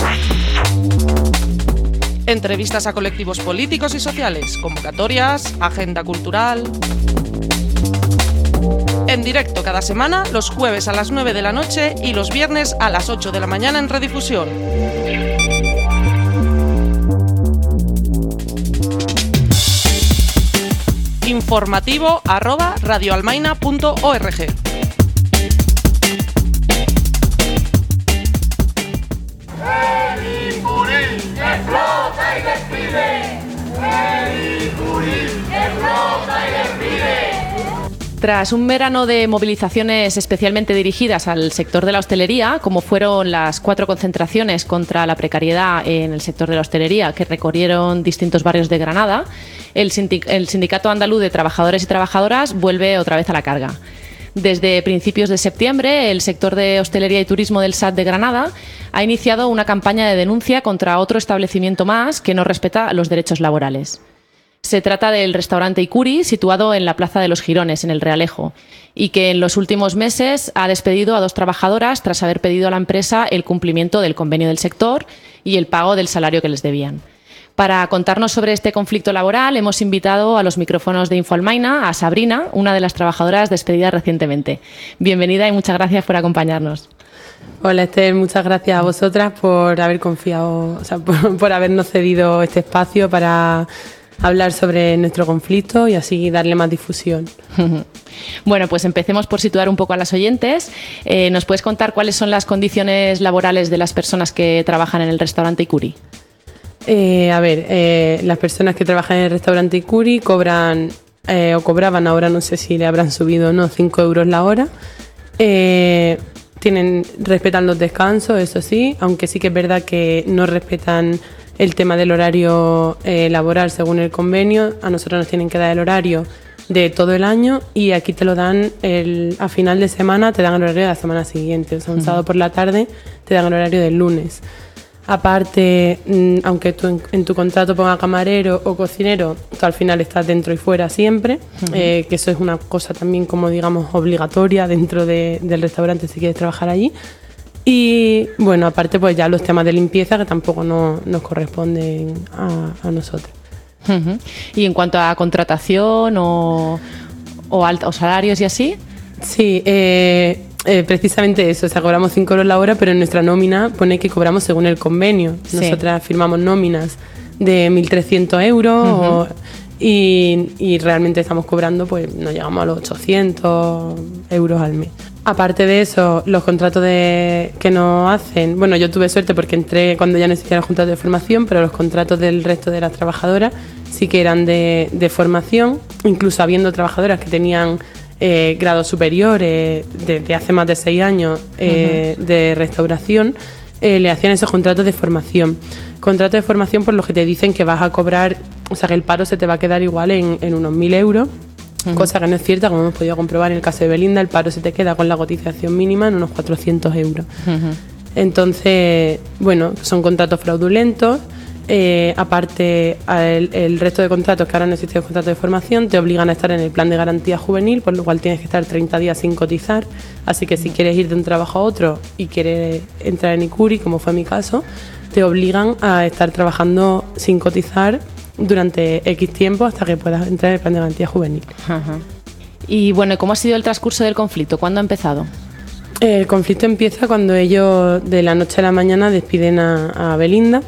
Entrevistas a colectivos políticos y sociales, convocatorias, agenda cultural. En directo cada semana, los jueves a las nueve de la noche y los viernes a las ocho de la mañana en redifusión. informativo arroba radioalmaina punto org. ¡Explota y despide! ¡Marie Curie! ¡Explota y despide! Tras un verano de movilizaciones especialmente dirigidas al sector de la hostelería, como fueron las cuatro concentraciones contra la precariedad en el sector de la hostelería que recorrieron distintos barrios de Granada, el Sindicato Andaluz de Trabajadores y Trabajadoras vuelve otra vez a la carga. Desde principios de septiembre, el sector de hostelería y turismo del S A T de Granada ha iniciado una campaña de denuncia contra otro establecimiento más que no respeta los derechos laborales. Se trata del restaurante Icuri, situado en la Plaza de los Jirones, en el Realejo, y que en los últimos meses ha despedido a dos trabajadoras tras haber pedido a la empresa el cumplimiento del convenio del sector y el pago del salario que les debían. Para contarnos sobre este conflicto laboral hemos invitado a los micrófonos de Infoalmaina a Sabrina, una de las trabajadoras despedidas recientemente. Bienvenida y muchas gracias por acompañarnos. Hola Esther, muchas gracias a vosotras por haber confiado, o sea, por, por habernos cedido este espacio para hablar sobre nuestro conflicto y así darle más difusión. Bueno, pues empecemos por situar un poco a las oyentes. Eh, ¿Nos puedes contar cuáles son las condiciones laborales de las personas que trabajan en el restaurante Icuri? Eh, a ver, eh, las personas que trabajan en el restaurante Icuri cobran, eh, o cobraban, ahora no sé si le habrán subido o no, cinco euros la hora. Eh, tienen, respetan los descansos, eso sí, aunque sí que es verdad que no respetan el tema del horario eh, laboral según el convenio. A nosotros nos tienen que dar el horario de todo el año y aquí te lo dan el, a final de semana, te dan el horario de la semana siguiente. O sea, un sábado por la tarde te dan el horario del lunes. Aparte, aunque tú en, en tu contrato ponga camarero o cocinero, tú al final estás dentro y fuera siempre, uh-huh. eh, que eso es una cosa también como digamos obligatoria dentro de, del restaurante si quieres trabajar allí. Y bueno, aparte pues ya los temas de limpieza que tampoco no, nos corresponden a, a nosotros. Uh-huh. Y en cuanto a contratación o, o, alta, o salarios y así. Sí, eh, eh, precisamente eso, o sea, cobramos cinco euros la hora, pero en nuestra nómina pone que cobramos según el convenio. Sí. Nosotras firmamos nóminas de mil trescientos euros uh-huh. o, y, y realmente estamos cobrando, pues no llegamos a los ochocientos euros al mes. Aparte de eso, los contratos de, que nos hacen, bueno, yo tuve suerte porque entré cuando ya necesitaba los contratos de formación, pero los contratos del resto de las trabajadoras sí que eran de, de formación, incluso habiendo trabajadoras que tenían Eh, grados superiores desde hace más de seis años eh, uh-huh. de restauración, eh, le hacían esos contratos de formación. Contratos de formación por los que te dicen que vas a cobrar, o sea que el paro se te va a quedar igual en, en unos mil euros, uh-huh. cosa que no es cierta, como hemos podido comprobar en el caso de Belinda, el paro se te queda con la cotización mínima en unos cuatrocientos euros. Uh-huh. Entonces, bueno, son contratos fraudulentos. Eh, aparte, el, el resto de contratos que ahora no existen contratos de formación te obligan a estar en el plan de garantía juvenil, por lo cual tienes que estar treinta días sin cotizar. Así que si quieres ir de un trabajo a otro y quieres entrar en Icuri, como fue mi caso, te obligan a estar trabajando sin cotizar durante X tiempo hasta que puedas entrar en el plan de garantía juvenil. Ajá. Y bueno, ¿cómo ha sido el transcurso del conflicto? ¿Cuándo ha empezado? El conflicto empieza cuando ellos de la noche a la mañana despiden a, a Belinda.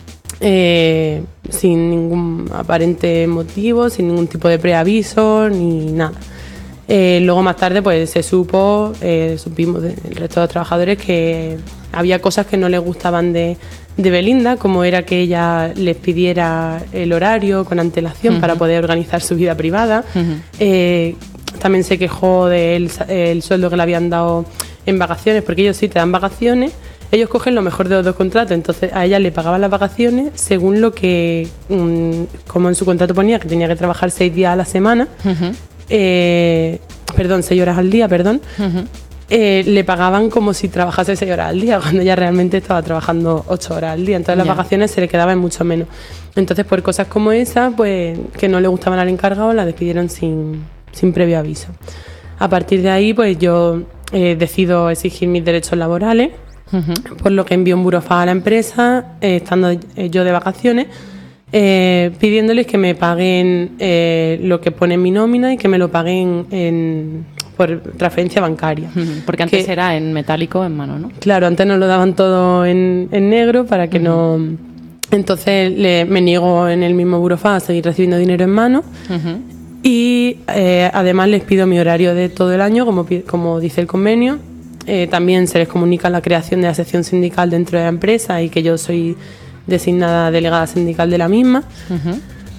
Eh, sin ningún aparente motivo, sin ningún tipo de preaviso ni nada. Eh, luego más tarde pues se supo, eh, supimos del resto de los trabajadores que había cosas que no les gustaban de, de Belinda, como era que ella les pidiera el horario con antelación uh-huh. para poder organizar su vida privada. Uh-huh. Eh, también se quejó del el sueldo que le habían dado en vacaciones, porque ellos sí te dan vacaciones. Ellos cogen lo mejor de los dos contratos, entonces a ella le pagaban las vacaciones según lo que, um, como en su contrato ponía, que tenía que trabajar seis días a la semana, uh-huh. eh, perdón, seis horas al día, perdón, uh-huh. eh, le pagaban como si trabajase seis horas al día, cuando ella realmente estaba trabajando ocho horas al día, entonces yeah. las vacaciones se le quedaban mucho menos. Entonces por cosas como esa, pues que no le gustaban al encargado, la despidieron sin, sin previo aviso. A partir de ahí, pues yo eh, decido exigir mis derechos laborales. Uh-huh. Por lo que envió un burofax a la empresa, eh, estando eh, yo de vacaciones, eh, pidiéndoles que me paguen eh, lo que pone en mi nómina y que me lo paguen en, por transferencia bancaria. Uh-huh. Porque antes que, era en metálico, en mano, ¿no? Claro, antes nos lo daban todo en, en negro para que uh-huh. no... Entonces le, me niego en el mismo burofax a seguir recibiendo dinero en mano. Uh-huh. Y eh, además les pido mi horario de todo el año, como, como dice el convenio. Eh, también se les comunica la creación de la sección sindical dentro de la empresa y que yo soy designada delegada sindical de la misma. Uh-huh.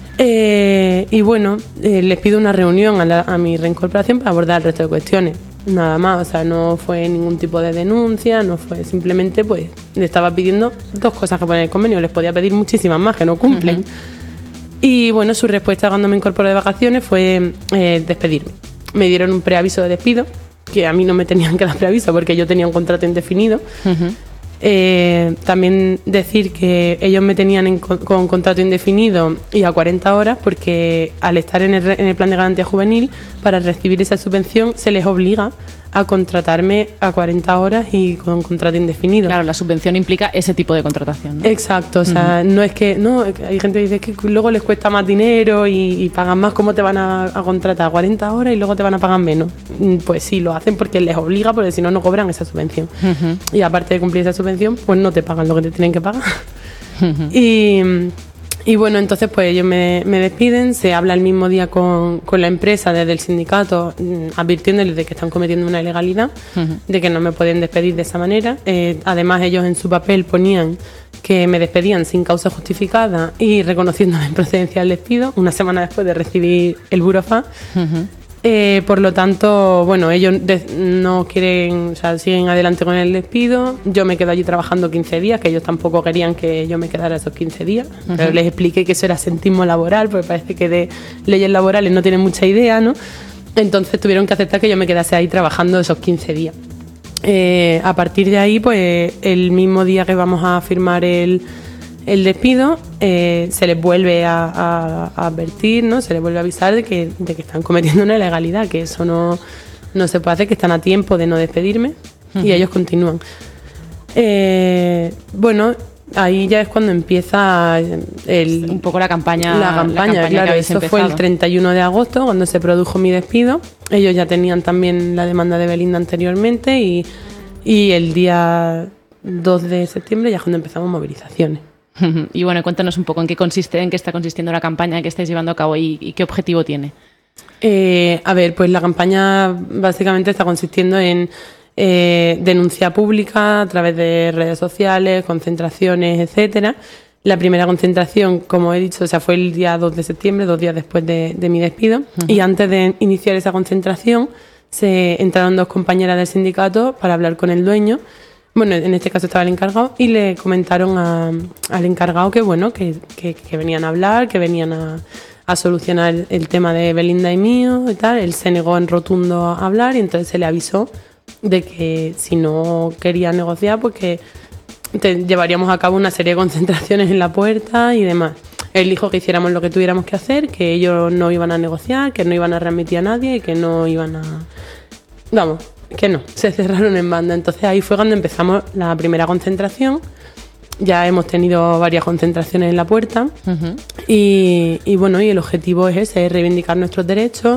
eh, y bueno, eh, les pido una reunión a, la, a mi reincorporación para abordar el resto de cuestiones. Nada más, o sea, no fue ningún tipo de denuncia, no fue simplemente, pues, le estaba pidiendo dos cosas que pone en el convenio, les podía pedir muchísimas más que no cumplen. Uh-huh. Y bueno, su respuesta cuando me incorporé de vacaciones fue eh, despedirme. Me dieron un preaviso de despido, que a mí no me tenían que dar preaviso porque yo tenía un contrato indefinido. Uh-huh. Eh, también decir que ellos me tenían en, con contrato indefinido y a cuarenta horas porque al estar en el, en el plan de garantía juvenil, para recibir esa subvención se les obliga a contratarme a cuarenta horas y con contrato indefinido. Claro, la subvención implica ese tipo de contratación, ¿no? Exacto, o sea, uh-huh. no es que, no, hay gente que dice que luego les cuesta más dinero y, y pagan más, ¿cómo te van a, a contratar a cuarenta horas y luego te van a pagar menos? Pues sí, lo hacen porque les obliga, porque si no, no cobran esa subvención. Uh-huh. Y aparte de cumplir esa subvención, pues no te pagan lo que te tienen que pagar. Uh-huh. Y... Y bueno, entonces pues ellos me, me despiden, se habla el mismo día con, con la empresa desde el sindicato, advirtiéndoles de que están cometiendo una ilegalidad, uh-huh. de que no me pueden despedir de esa manera. Eh, además ellos en su papel ponían que me despedían sin causa justificada y reconociendo la improcedencia del despido, una semana después de recibir el burofax. Uh-huh. Eh, por lo tanto, bueno, ellos de, no quieren, o sea, siguen adelante con el despido. Yo me quedo allí trabajando quince días, que ellos tampoco querían que yo me quedara esos quince días. Uh-huh. Pero les expliqué que eso era sentismo laboral, porque parece que de leyes laborales no tienen mucha idea, ¿no? Entonces tuvieron que aceptar que yo me quedase ahí trabajando esos quince días. Eh, a partir de ahí, pues el mismo día que vamos a firmar el... el despido, eh, se les vuelve a, a, a advertir, ¿no? Se les vuelve a avisar de que, de que están cometiendo una ilegalidad, que eso no, no se puede hacer, que están a tiempo de no despedirme. Uh-huh. Y ellos continúan. Eh, bueno, ahí ya es cuando empieza el, un poco la campaña. La campaña, la campaña claro. Eso fue el treinta y uno de agosto, cuando se produjo mi despido. Ellos ya tenían también la demanda de Belinda anteriormente y, y el día dos de septiembre ya es cuando empezamos movilizaciones. Y bueno, cuéntanos un poco en qué consiste, en qué está consistiendo la campaña que estáis llevando a cabo y, y qué objetivo tiene. Eh, a ver, pues la campaña básicamente está consistiendo en eh, denuncia pública a través de redes sociales, concentraciones, etcétera. La primera concentración, como he dicho, o sea, fue el día dos de septiembre, dos días después de, de mi despido. Uh-huh. Y antes de iniciar esa concentración, se entraron dos compañeras del sindicato para hablar con el dueño. Bueno, en este caso estaba el encargado y le comentaron a, al encargado que bueno, que, que, que venían a hablar, que venían a, a solucionar el tema de Belinda y mío y tal. Él se negó en rotundo a hablar y entonces se le avisó de que si no quería negociar, pues que te, llevaríamos a cabo una serie de concentraciones en la puerta y demás. Él dijo que hiciéramos lo que tuviéramos que hacer, que ellos no iban a negociar, que no iban a readmitir a nadie y que no iban a... Vamos... que no, se cerraron en banda. Entonces ahí fue cuando empezamos la primera concentración. Ya hemos tenido varias concentraciones en la puerta. Uh-huh. y, y bueno, y el objetivo es ese, es reivindicar nuestros derechos,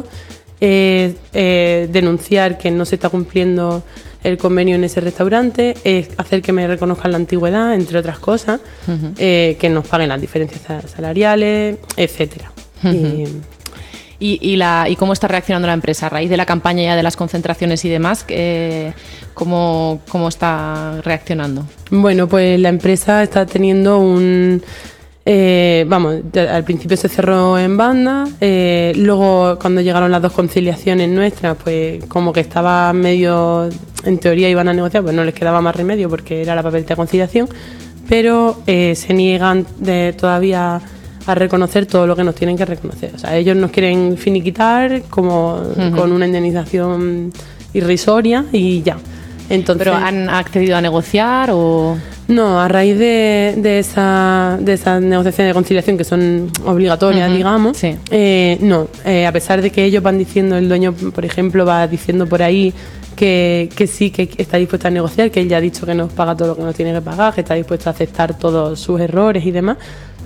eh, eh, denunciar que no se está cumpliendo el convenio en ese restaurante, es hacer que me reconozcan la antigüedad, entre otras cosas, uh-huh. eh, que nos paguen las diferencias salariales, etcétera. Uh-huh. Y, ¿Y, y, la, ¿Y cómo está reaccionando la empresa a raíz de la campaña ya de las concentraciones y demás? Eh, ¿cómo, ¿Cómo está reaccionando? Bueno, pues la empresa está teniendo un... Eh, vamos, al principio se cerró en banda, eh, luego cuando llegaron las dos conciliaciones nuestras, pues como que estaba medio... En teoría iban a negociar, pues no les quedaba más remedio porque era la papeleta de conciliación, pero eh, se niegan de, todavía... a reconocer todo lo que nos tienen que reconocer. O sea, ellos nos quieren finiquitar como uh-huh. con una indemnización irrisoria y ya. Entonces, ¿pero han accedido a negociar o...? No, a raíz de, de, esa, de esas negociaciones de conciliación que son obligatorias, uh-huh. digamos, sí. eh, no. Eh, a pesar de que ellos van diciendo, el dueño, por ejemplo, va diciendo por ahí que, que sí, que está dispuesto a negociar, que él ya ha dicho que nos paga todo lo que nos tiene que pagar, que está dispuesto a aceptar todos sus errores y demás.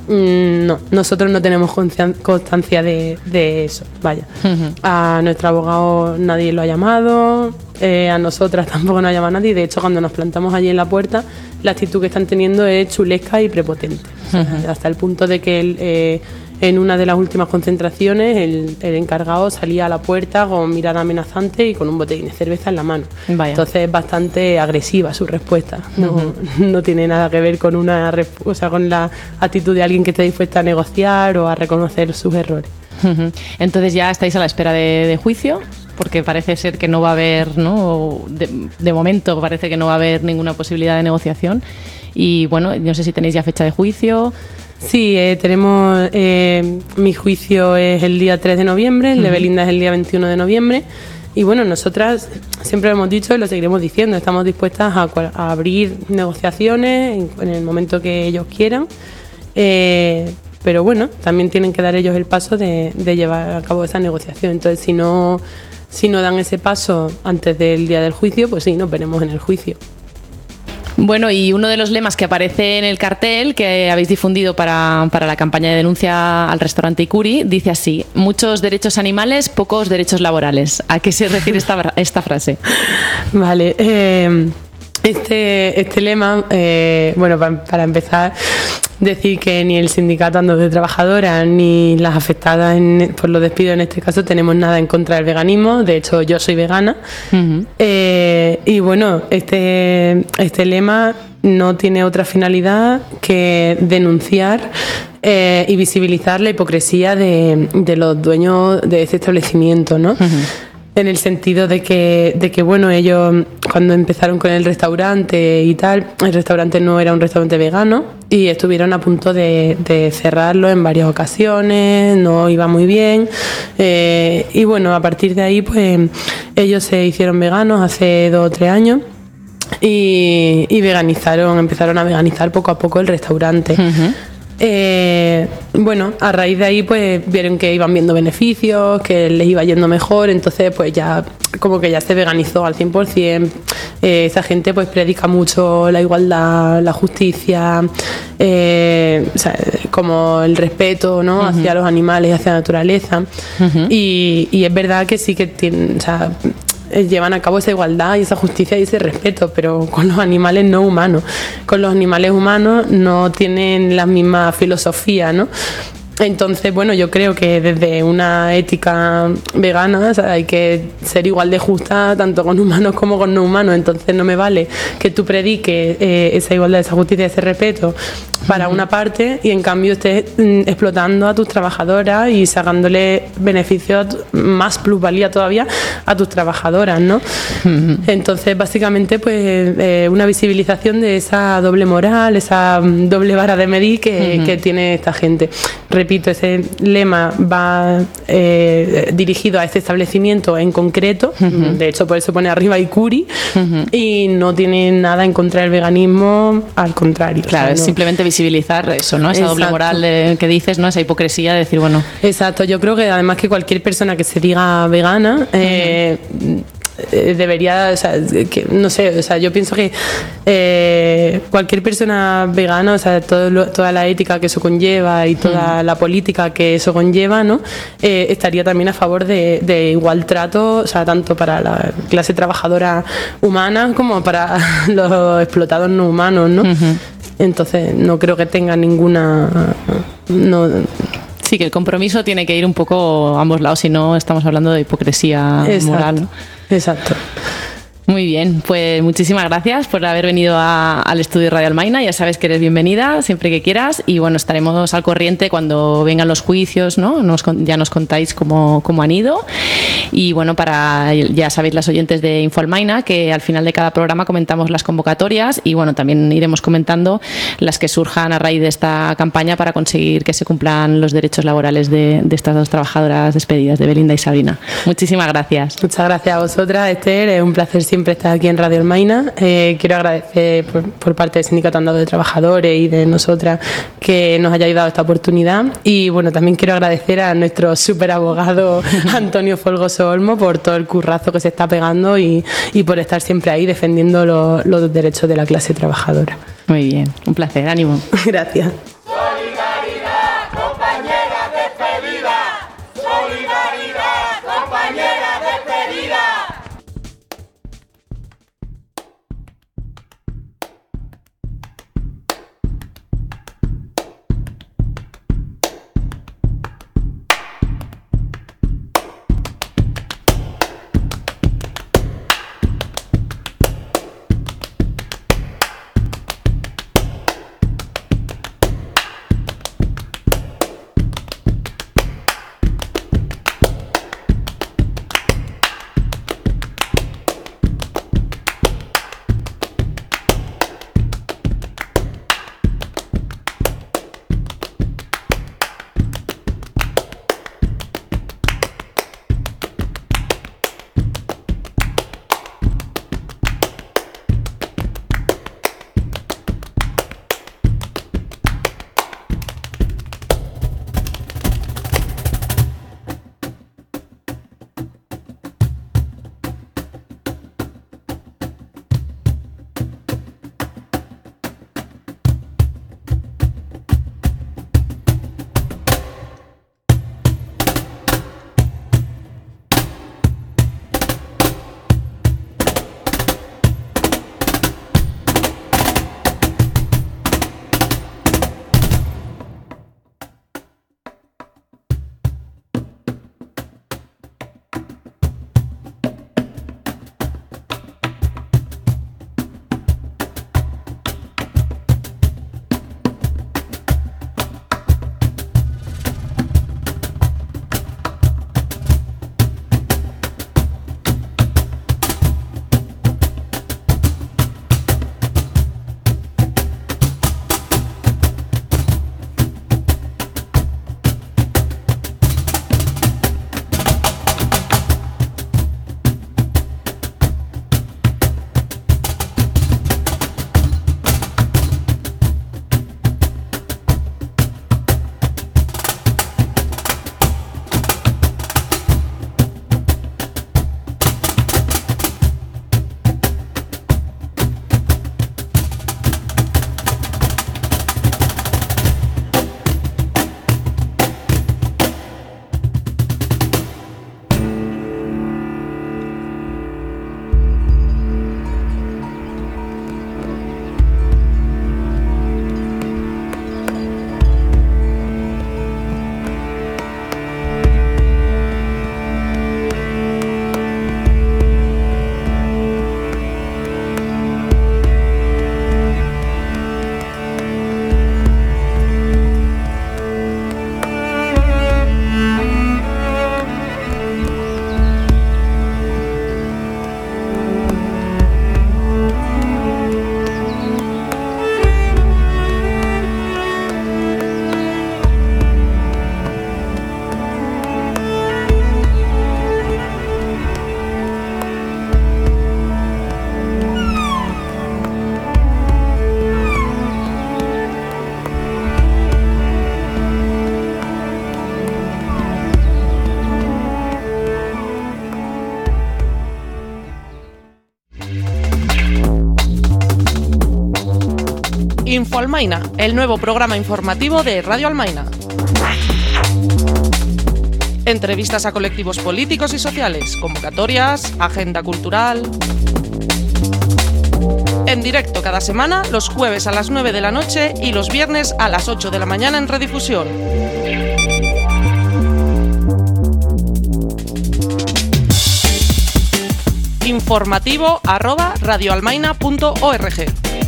No, nosotros no tenemos constancia de, de eso, vaya. Uh-huh. A nuestro abogado nadie lo ha llamado, eh, a nosotras tampoco nos ha llamado nadie. De hecho, cuando nos plantamos allí en la puerta, la actitud que están teniendo es chulesca y prepotente. Uh-huh. O sea, hasta el punto de que el, eh, en una de las últimas concentraciones el, el encargado salía a la puerta con mirada amenazante y con un botellín de cerveza en la mano. Vaya. Entonces es bastante agresiva su respuesta. No, Ujú. no tiene nada que ver con una, resp- o sea, con la actitud de alguien que esté dispuesta a negociar o a reconocer sus errores. Ujú. Entonces ya estáis a la espera de, de juicio, porque parece ser que no va a haber, ¿no? De, de momento parece que no va a haber ninguna posibilidad de negociación. Y bueno, no sé si tenéis ya fecha de juicio. Sí, eh, tenemos, eh, mi juicio es el día tres de noviembre, el de Ujú. Belinda es el día veintiuno de noviembre. Y bueno, nosotras siempre lo hemos dicho y lo seguiremos diciendo, estamos dispuestas a, cual- a abrir negociaciones en, en el momento que ellos quieran. Eh, pero bueno, también tienen que dar ellos el paso de, de llevar a cabo esa negociación. Entonces, si no, si no dan ese paso antes del día del juicio, pues sí, nos veremos en el juicio. Bueno, y uno de los lemas que aparece en el cartel que habéis difundido para, para la campaña de denuncia al restaurante Icuri dice así: muchos derechos animales, pocos derechos laborales. ¿A qué se refiere esta, esta frase? Vale, eh, este, este lema, eh, bueno, pa- para empezar, decir que ni el sindicato Ando de Trabajadoras ni las afectadas en- por los despidos en este caso tenemos nada en contra del veganismo. De hecho, yo soy vegana. Eh, y bueno, este, este lema no tiene otra finalidad que denunciar eh, y visibilizar la hipocresía de, de los dueños de este establecimiento, ¿no? En el sentido de que, de que, bueno, ellos cuando empezaron con el restaurante y tal, el restaurante no era un restaurante vegano y estuvieron a punto de, de cerrarlo en varias ocasiones, no iba muy bien. Eh, y bueno, a partir de ahí, pues ellos se hicieron veganos hace dos o tres años. Y, y veganizaron, empezaron a veganizar poco a poco el restaurante. Eh, bueno, a raíz de ahí pues vieron que iban viendo beneficios, que les iba yendo mejor, entonces pues ya como que ya se veganizó al cien por ciento. Eh, esa gente pues predica mucho la igualdad, la justicia, eh, o sea, como el respeto, ¿no? Ujú. Hacia los animales y hacia la naturaleza. y, y es verdad que sí que tienen, o sea, eh, llevan a cabo esa igualdad y esa justicia y ese respeto, pero con los animales no humanos. Con los animales humanos no tienen la misma filosofía, ¿no? Entonces, bueno, yo creo que desde una ética vegana, o sea, hay que ser igual de justa tanto con humanos como con no humanos. Entonces no me vale que tú prediques eh, esa igualdad, esa justicia, ese respeto para una parte y en cambio estés mm, explotando a tus trabajadoras y sacándole beneficios, más plusvalía todavía a tus trabajadoras, ¿no? Entonces, básicamente, pues eh, una visibilización de esa doble moral, esa mm, doble vara de medir que, Ujú. que tiene esta gente. Repito, ese lema va eh, dirigido a este establecimiento en concreto, Ujú. de hecho por eso pone arriba Icuri, y no tiene nada en contra del veganismo, al contrario. Claro, o sea, es no. simplemente visibilizar eso, ¿no? Esa doble Exacto. moral de- que dices, ¿no? Esa hipocresía de decir, bueno, Exacto, yo creo que además que cualquier persona que se diga vegana eh, eh, debería, o sea, que, no sé, o sea, yo pienso que eh, cualquier persona vegana, o sea, todo lo- toda la ética que eso conlleva y toda la política que eso conlleva, ¿no? Eh, estaría también a favor de, de igual trato, o sea, tanto para la clase trabajadora humana como para los explotados no humanos, ¿no? Entonces, no creo que tenga ninguna... No, sí, que el compromiso tiene que ir un poco a ambos lados, si no estamos hablando de hipocresía Exacto. moral, ¿no? Exacto. Muy bien, pues muchísimas gracias por haber venido a- al estudio Radio Almaina. Ya sabes que eres bienvenida siempre que quieras y bueno, estaremos al corriente cuando vengan los juicios, ¿no? Nos con- ya nos contáis cómo, cómo han ido. Y bueno, para ya sabéis las oyentes de Info Almaina que al final de cada programa comentamos las convocatorias y bueno, también iremos comentando las que surjan a raíz de esta campaña para conseguir que se cumplan los derechos laborales de, de estas dos trabajadoras despedidas, de Belinda y Sabrina. Muchísimas gracias. Muchas gracias a vosotras, Esther. Es un placer siempre estar aquí en Radio Almaina. Eh, quiero agradecer por, por parte del Sindicato Andado de Trabajadores y de nosotras que nos hayáis dado esta oportunidad. Y bueno, también quiero agradecer a nuestro súper abogado Antonio Folgoso Olmo por todo el currazo que se está pegando y, y por estar siempre ahí defendiendo lo- los derechos de la clase trabajadora. Muy bien, un placer, ánimo. Gracias. Solidaridad, compañera despedida. Solidaridad, compañera despedida. Info Almaina, el nuevo programa informativo de Radio Almaina. Entrevistas a colectivos políticos y sociales, convocatorias, agenda cultural. En directo cada semana, los jueves a las nueve de la noche y los viernes a las ocho de la mañana en redifusión. Informativo arroba radioalmaina punto org.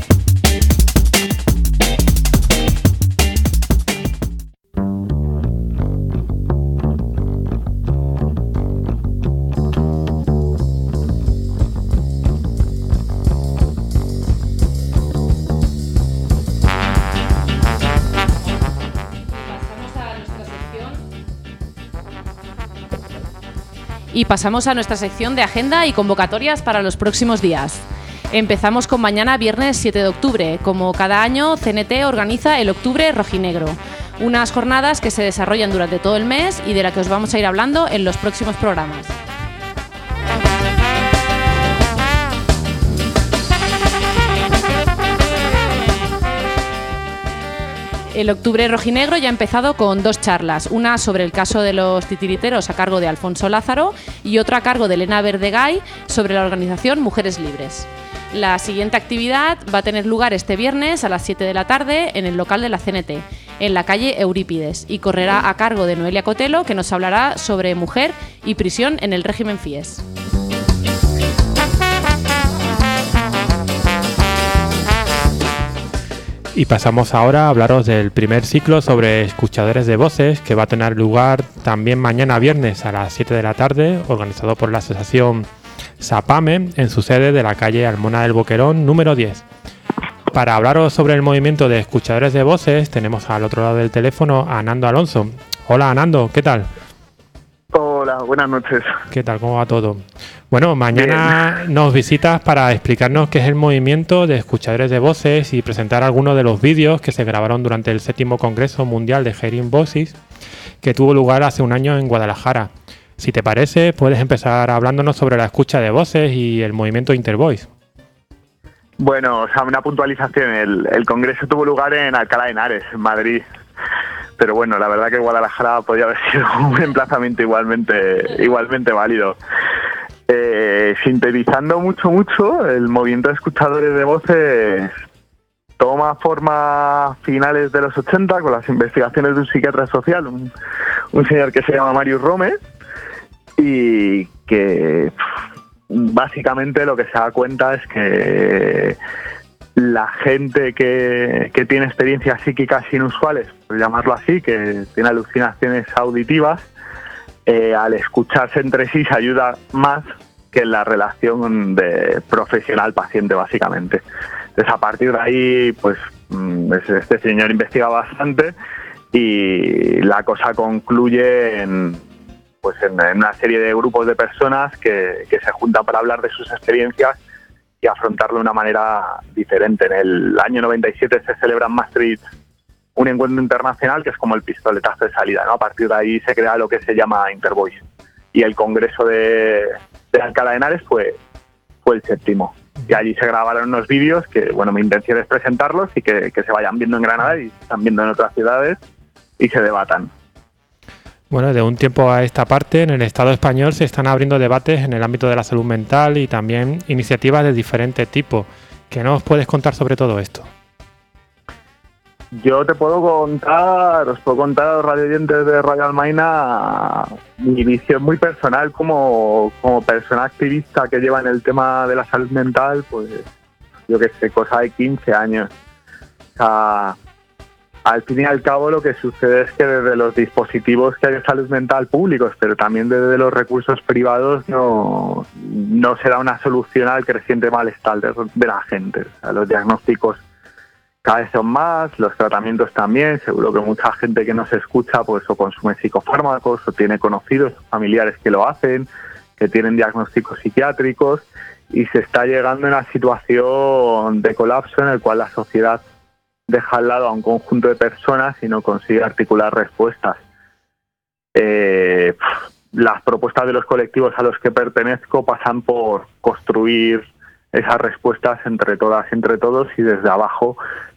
Y pasamos a nuestra sección de agenda y convocatorias para los próximos días. Empezamos con mañana, viernes siete de octubre. Como cada año, C N T organiza el Octubre Rojinegro. Unas jornadas que se desarrollan durante todo el mes y de las que os vamos a ir hablando en los próximos programas. El Octubre Rojinegro ya ha empezado con dos charlas, una sobre el caso de los titiriteros a cargo de Alfonso Lázaro y otra a cargo de Elena Verdegay sobre la organización Mujeres Libres. La siguiente actividad va a tener lugar este viernes a las siete de la tarde en el local de la C N T, en la calle Eurípides, y correrá a cargo de Noelia Cotelo, que nos hablará sobre mujer y prisión en el régimen FIES. Y pasamos ahora a hablaros del primer ciclo sobre escuchadores de voces, que va a tener lugar también mañana viernes a las siete de la tarde, organizado por la asociación SAPAME en su sede de la calle Almona del Boquerón número diez. Para hablaros sobre el movimiento de escuchadores de voces tenemos al otro lado del teléfono a Nando Alonso. Hola Nando, ¿qué tal? Hola, buenas noches. ¿Qué tal? ¿Cómo va todo? Bueno, mañana Bien. Nos visitas para explicarnos qué es el movimiento de escuchadores de voces y presentar algunos de los vídeos que se grabaron durante el séptimo Congreso Mundial de Hearing Voices, que tuvo lugar hace un año en Guadalajara. Si te parece, puedes empezar hablándonos sobre la escucha de voces y el movimiento Intervoice. Bueno, o sea, una puntualización. El, el Congreso tuvo lugar en Alcalá de Henares, en Madrid. Pero bueno, la verdad que Guadalajara podría haber sido un emplazamiento igualmente, igualmente válido. Eh, sintetizando mucho, mucho, el movimiento de escuchadores de voces toma forma a finales de los ochenta con las investigaciones de un psiquiatra social, un, un señor que se llama Marius Romer, y que básicamente lo que se da cuenta es que la gente que, que tiene experiencias psíquicas inusuales, por llamarlo así, que tiene alucinaciones auditivas, eh, al escucharse entre sí se ayuda más que en la relación de profesional-paciente, básicamente. Entonces, a partir de ahí, pues este señor investiga bastante y la cosa concluye en, pues, en, en una serie de grupos de personas que, que se juntan para hablar de sus experiencias y afrontarlo de una manera diferente. En el año noventa y siete se celebra en Maastricht un encuentro internacional que es como el pistoletazo de salida, ¿no? A partir de ahí se crea lo que se llama Intervoice. Y el congreso de, de Alcalá de Henares fue, fue el séptimo. Y allí se grabaron unos vídeos que, bueno, mi intención es presentarlos y que, que se vayan viendo en Granada y se están viendo en otras ciudades y se debatan. Bueno, de un tiempo a esta parte, en el Estado español se están abriendo debates en el ámbito de la salud mental y también iniciativas de diferente tipo. ¿Qué nos puedes contar sobre todo esto? Yo te puedo contar, os puedo contar a los radioyentes de Radio Almaina mi visión muy personal como, como persona activista que lleva en el tema de la salud mental, pues yo que sé, cosa de quince años. O sea, al fin y al cabo lo que sucede es que desde los dispositivos que hay de salud mental públicos, pero también desde los recursos privados, no, no se da una solución al creciente malestar de, de la gente. O sea, los diagnósticos cada vez son más, los tratamientos también. Seguro que mucha gente que nos escucha pues o consume psicofármacos o tiene conocidos familiares que lo hacen, que tienen diagnósticos psiquiátricos, y se está llegando a una situación de colapso en el cual la sociedad deja al lado a un conjunto de personas y no consigue articular respuestas. Eh, las propuestas de los colectivos a los que pertenezco pasan por construir esas respuestas entre todas, entre todos, y desde abajo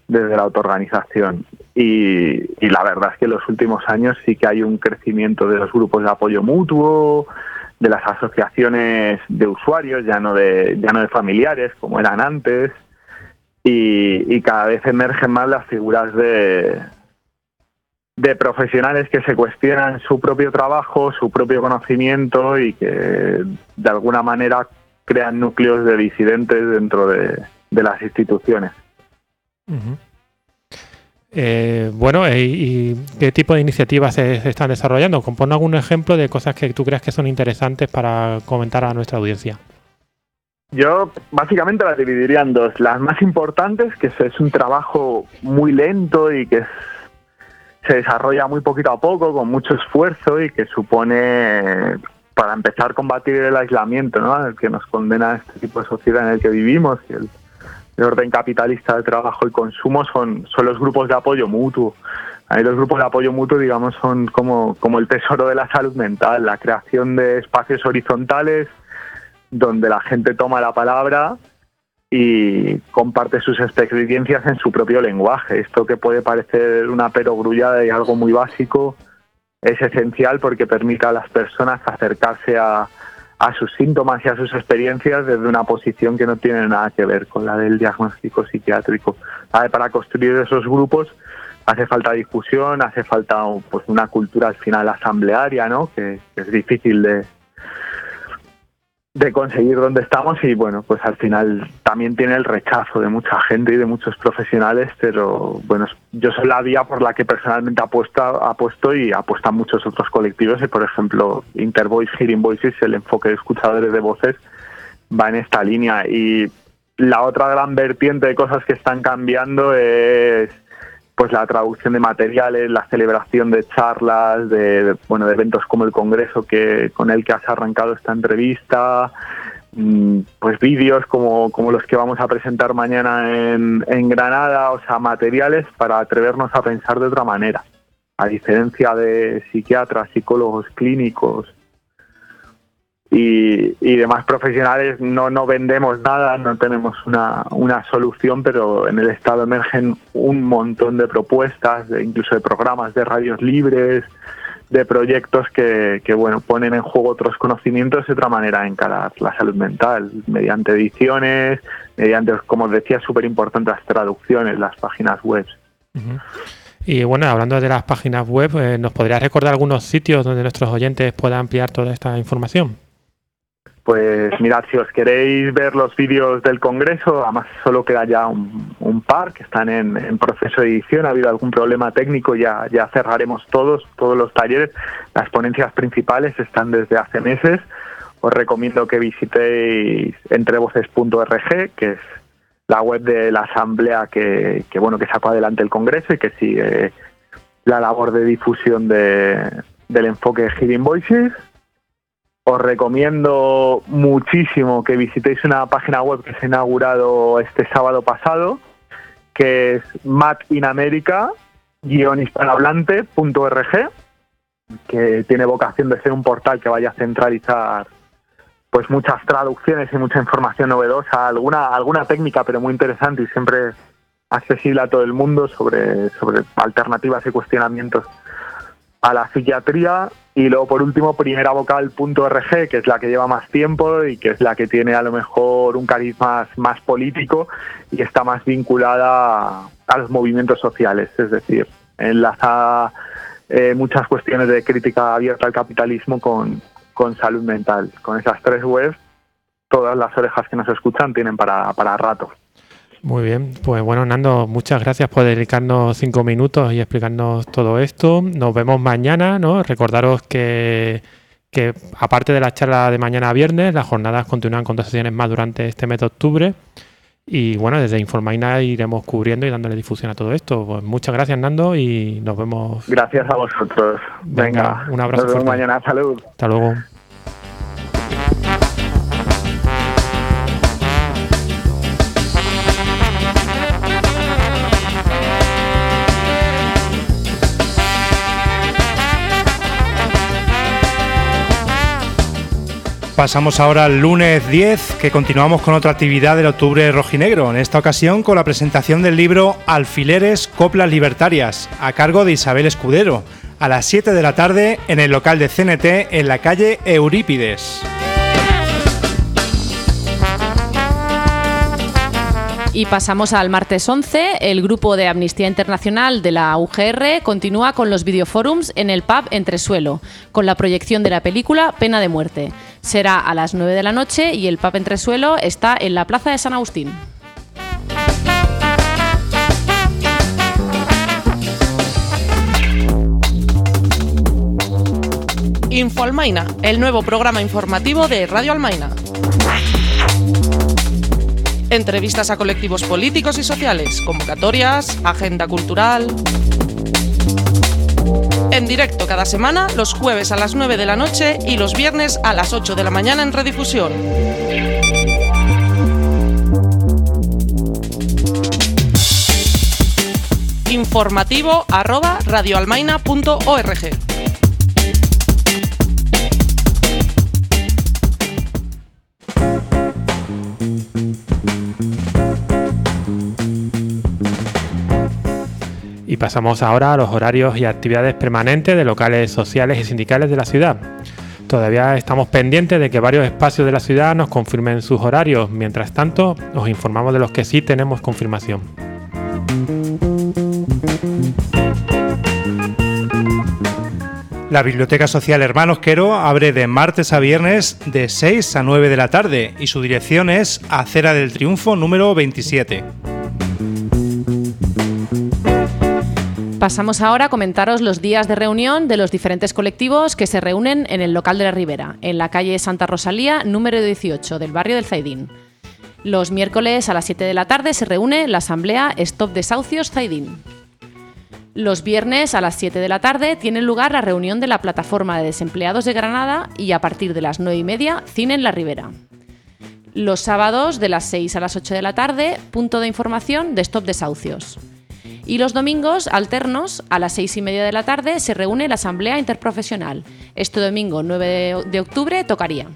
desde la autoorganización. Y, y la verdad es que en los últimos años sí que hay un crecimiento de los grupos de apoyo mutuo, de las asociaciones de usuarios, ya no de, ya no de familiares como eran antes, y, y cada vez emergen más las figuras de, de profesionales que se cuestionan su propio trabajo, su propio conocimiento y que de alguna manera crean núcleos de disidentes dentro de, de las instituciones. Uh-huh. Eh, bueno, ¿y, y qué tipo de iniciativas se, se están desarrollando? Compón algún ejemplo de cosas que tú creas que son interesantes para comentar a nuestra audiencia. Yo básicamente las dividiría en dos. Las más importantes, que es un trabajo muy lento y que es, se desarrolla muy poquito a poco, con mucho esfuerzo y que supone, para empezar, combatir el aislamiento, ¿no?, el que nos condena a este tipo de sociedad en el que vivimos, y el el orden capitalista de trabajo y consumo, son, son los grupos de apoyo mutuo. Ahí los grupos de apoyo mutuo, digamos, son como, como el tesoro de la salud mental, la creación de espacios horizontales donde la gente toma la palabra y comparte sus experiencias en su propio lenguaje. Esto, que puede parecer una perogrullada y algo muy básico, es esencial porque permite a las personas acercarse a a sus síntomas y a sus experiencias desde una posición que no tiene nada que ver con la del diagnóstico psiquiátrico. Para construir esos grupos hace falta difusión, hace falta pues una cultura al final asamblearia, ¿no?, que, que es difícil de, de conseguir donde estamos, y bueno, pues al final también tiene el rechazo de mucha gente y de muchos profesionales, pero bueno, yo soy la vía por la que personalmente apuesto, apuesto y apuestan muchos otros colectivos, y por ejemplo Intervoice, Hearing Voices, el enfoque de escuchadores de voces, va en esta línea. Y la otra gran vertiente de cosas que están cambiando es pues la traducción de materiales, la celebración de charlas, de, de bueno de eventos como el Congreso que con el que has arrancado esta entrevista, pues vídeos como, como los que vamos a presentar mañana en, en Granada, o sea, materiales para atrevernos a pensar de otra manera, a diferencia de psiquiatras, psicólogos clínicos y, y demás profesionales. No, no vendemos nada, no tenemos una, una solución, pero en el Estado emergen un montón de propuestas, de, incluso de programas de radios libres, de proyectos que, que bueno ponen en juego otros conocimientos y otra manera de encarar la salud mental, mediante ediciones, mediante, como os decía, súper importantes las traducciones, las páginas web. Uh-huh. Y bueno, hablando de las páginas web, eh, ¿nos podrías recordar algunos sitios donde nuestros oyentes puedan ampliar toda esta información? Pues mirad, si os queréis ver los vídeos del Congreso, además solo queda ya un, un par que están en, en proceso de edición. Ha habido algún problema técnico, ya, ya cerraremos todos, todos los talleres. Las ponencias principales están desde hace meses. Os recomiendo que visitéis entrevoces punto org, que es la web de la asamblea que, que bueno que sacó adelante el Congreso y que sigue la labor de difusión de, del enfoque de Hearing Voices. Os recomiendo muchísimo que visitéis una página web que se ha inaugurado este sábado pasado, que es matinamerica guion hispanohablante punto org, que tiene vocación de ser un portal que vaya a centralizar pues muchas traducciones y mucha información novedosa, alguna alguna técnica pero muy interesante y siempre accesible a todo el mundo sobre, sobre alternativas y cuestionamientos a la psiquiatría. Y luego, por último, primeravocal punto org, que es la que lleva más tiempo y que es la que tiene a lo mejor un cariz más, más político y está más vinculada a, a los movimientos sociales, es decir, enlaza eh, muchas cuestiones de crítica abierta al capitalismo con, con salud mental. Con esas tres webs, todas las orejas que nos escuchan tienen para, para rato. Muy bien, pues bueno, Nando, muchas gracias por dedicarnos cinco minutos y explicarnos todo esto. Nos vemos mañana, ¿no? Recordaros que, que aparte de la charla de mañana a viernes, las jornadas continúan con dos sesiones más durante este mes de octubre. Y bueno, desde Infomaina iremos cubriendo y dándole difusión a todo esto. Pues muchas gracias, Nando, y nos vemos. Gracias a vosotros. Venga, Venga un abrazo. Nos vemos fuerte. mañana. Salud. Hasta luego. Pasamos ahora al lunes diez, que continuamos con otra actividad del Octubre Rojinegro, en esta ocasión con la presentación del libro Alfileres, Coplas Libertarias, a cargo de Isabel Escudero, a las siete de la tarde en el local de C N T en la calle Eurípides. Y pasamos al martes once. El grupo de Amnistía Internacional de la U G R continúa con los videoforums en el pub Entresuelo, con la proyección de la película Pena de Muerte. Será a las nueve de la noche y el pub Entresuelo está en la plaza de San Agustín. Info Almaina, el nuevo programa informativo de Radio Almaina. Entrevistas a colectivos políticos y sociales, convocatorias, agenda cultural. En directo cada semana, los jueves a las nueve de la noche y los viernes a las ocho de la mañana en redifusión. Informativo arroba radioalmaina punto org. Y pasamos ahora a los horarios y actividades permanentes de locales sociales y sindicales de la ciudad. Todavía estamos pendientes de que varios espacios de la ciudad nos confirmen sus horarios. Mientras tanto, os informamos de los que sí tenemos confirmación. La Biblioteca Social Hermanos Quero abre de martes a viernes de seis a nueve de la tarde y su dirección es Acera del Triunfo número veintisiete. Pasamos ahora a comentaros los días de reunión de los diferentes colectivos que se reúnen en el local de la Ribera, en la calle Santa Rosalía, número dieciocho, del barrio del Zaidín. Los miércoles a las siete de la tarde se reúne la asamblea Stop Desahucios Zaidín. Los viernes a las siete de la tarde tiene lugar la reunión de la Plataforma de Desempleados de Granada y a partir de las nueve y media, cine en la Ribera. Los sábados de las seis a las ocho de la tarde, punto de información de Stop Desahucios. Y los domingos alternos, a las seis y media de la tarde, se reúne la Asamblea Interprofesional. Este domingo nueve de octubre tocaría.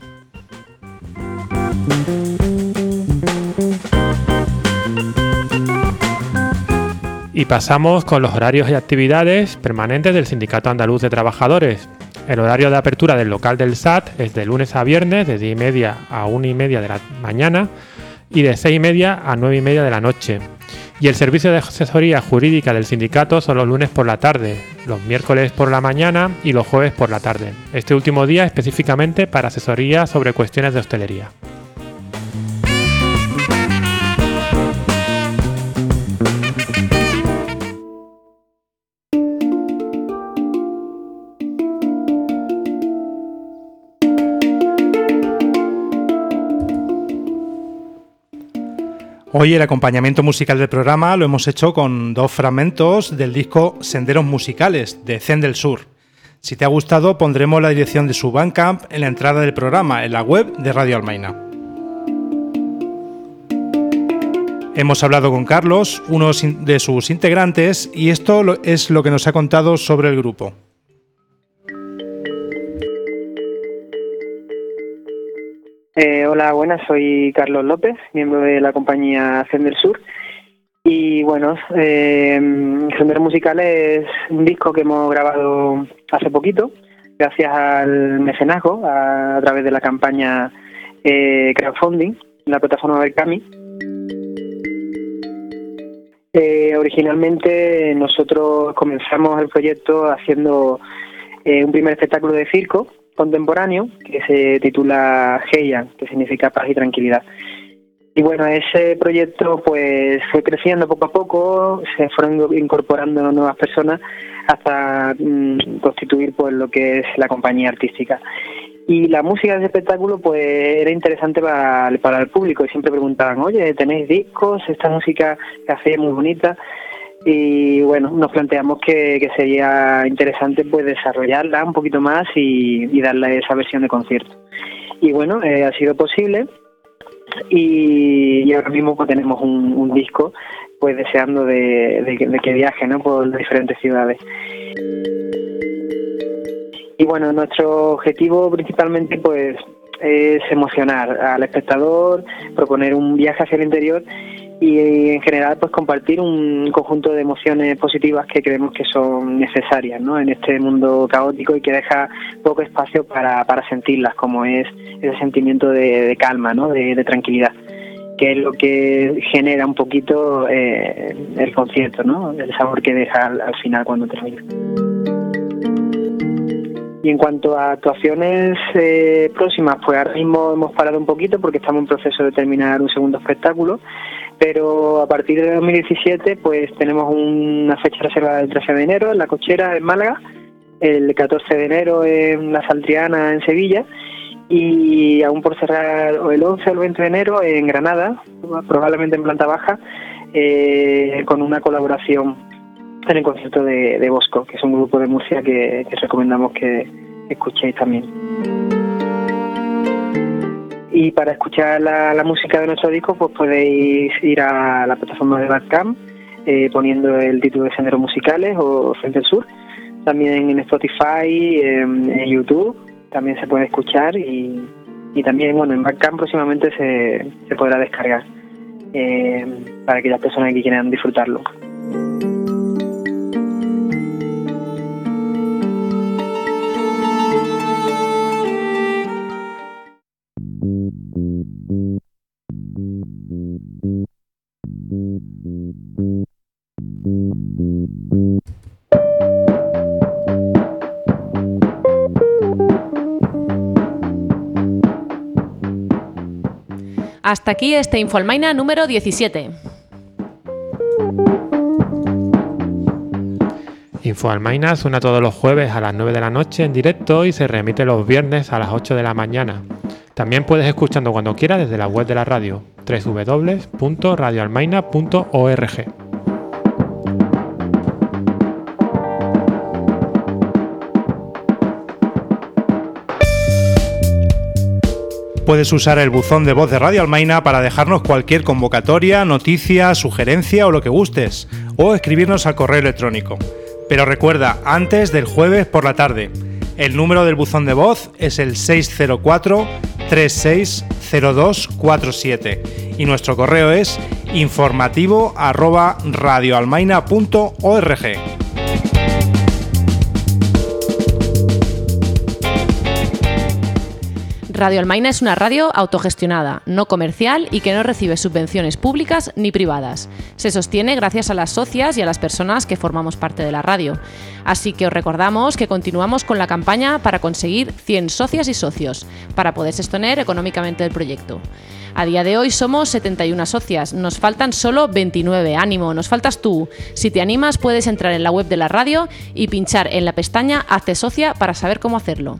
Y pasamos con los horarios y actividades permanentes del Sindicato Andaluz de Trabajadores. El horario de apertura del local del S A T es de lunes a viernes, de diez y media a una y media de la mañana y de seis y media a nueve y media de la noche. Y el servicio de asesoría jurídica del sindicato son los lunes por la tarde, los miércoles por la mañana y los jueves por la tarde. Este último día específicamente para asesoría sobre cuestiones de hostelería. Hoy el acompañamiento musical del programa lo hemos hecho con dos fragmentos del disco Senderos Musicales de Zen del Sur. Si te ha gustado, pondremos la dirección de su Bandcamp en la entrada del programa, en la web de Radio Almaina. Hemos hablado con Carlos, uno de sus integrantes, y esto es lo que nos ha contado sobre el grupo. Eh, hola, buenas, soy Carlos López, miembro de la compañía Zen del Sur. Y bueno, eh, Senderos Musicales es un disco que hemos grabado hace poquito, gracias al mecenazgo, a, a través de la campaña eh, crowdfunding, la plataforma Berkami. Eh, originalmente nosotros comenzamos el proyecto haciendo eh, un primer espectáculo de circo contemporáneo que se titula Heian, que significa paz y tranquilidad. Y bueno, ese proyecto pues fue creciendo poco a poco, se fueron incorporando nuevas personas hasta mmm, constituir pues lo que es la compañía artística. Y la música de ese espectáculo pues era interesante para, para el público y siempre preguntaban, oye, ¿tenéis discos? Esta música que hacéis es muy bonita. Y bueno, nos planteamos que, que sería interesante pues desarrollarla un poquito más y, y darle esa versión de concierto. Y bueno, eh, ha sido posible y, y ahora mismo pues tenemos un, un disco pues deseando de, de, de que viaje, ¿no?, por las diferentes ciudades. Y bueno, nuestro objetivo principalmente pues es emocionar al espectador, proponer un viaje hacia el interior y en general pues compartir un conjunto de emociones positivas que creemos que son necesarias, ¿no?, en este mundo caótico y que deja poco espacio para, para sentirlas, como es ese sentimiento de, de calma, ¿no?, de, de tranquilidad, que es lo que genera un poquito eh, el concierto, ¿no?, el sabor que deja al, al final cuando termina. Y en cuanto a actuaciones eh, próximas, pues ahora mismo hemos parado un poquito porque estamos en proceso de terminar un segundo espectáculo, pero a partir de dos mil diecisiete pues tenemos una fecha reservada el trece de enero en La Cochera, en Málaga, el catorce de enero en La Saltriana, en Sevilla, y aún por cerrar el once o el veinte de enero en Granada, probablemente en planta baja, eh, con una colaboración en el concierto de, de Bosco, que es un grupo de Murcia que, que recomendamos que escuchéis también. Y para escuchar la, la música de nuestro disco, pues podéis ir a la plataforma de Bandcamp eh, poniendo el título de Senderos Musicales o Frente al Sur. También en Spotify, en, en YouTube, también se puede escuchar y, y también, bueno, en Bandcamp próximamente se, se podrá descargar eh, para aquellas personas que quieran disfrutarlo. Hasta aquí este Infoalmaina número diecisiete. Infoalmaina suena todos los jueves a las nueve de la noche en directo y se remite los viernes a las ocho de la mañana. También puedes escucharlo cuando quieras desde la web de la radio, doble u doble u doble u punto radio almaina punto org. Puedes usar el buzón de voz de Radio Almaina para dejarnos cualquier convocatoria, noticia, sugerencia o lo que gustes, o escribirnos al correo electrónico. Pero recuerda, antes del jueves por la tarde. El número del buzón de voz es el seis cero cuatro, tres seis cero dos cuatro siete y nuestro correo es informativo arroba radioalmaina punto org. Radio Almaina es una radio autogestionada, no comercial y que no recibe subvenciones públicas ni privadas. Se sostiene gracias a las socias y a las personas que formamos parte de la radio. Así que os recordamos que continuamos con la campaña para conseguir cien socias y socios, para poder sostener económicamente el proyecto. A día de hoy somos setenta y una socias, nos faltan solo veintinueve, ánimo, nos faltas tú. Si te animas puedes entrar en la web de la radio y pinchar en la pestaña Hazte socia para saber cómo hacerlo.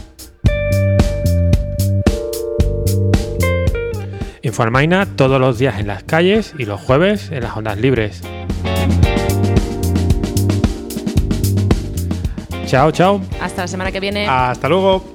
Infoalmaina todos los días en las calles y los jueves en las ondas libres. Chao, chao. Hasta la semana que viene. Hasta luego.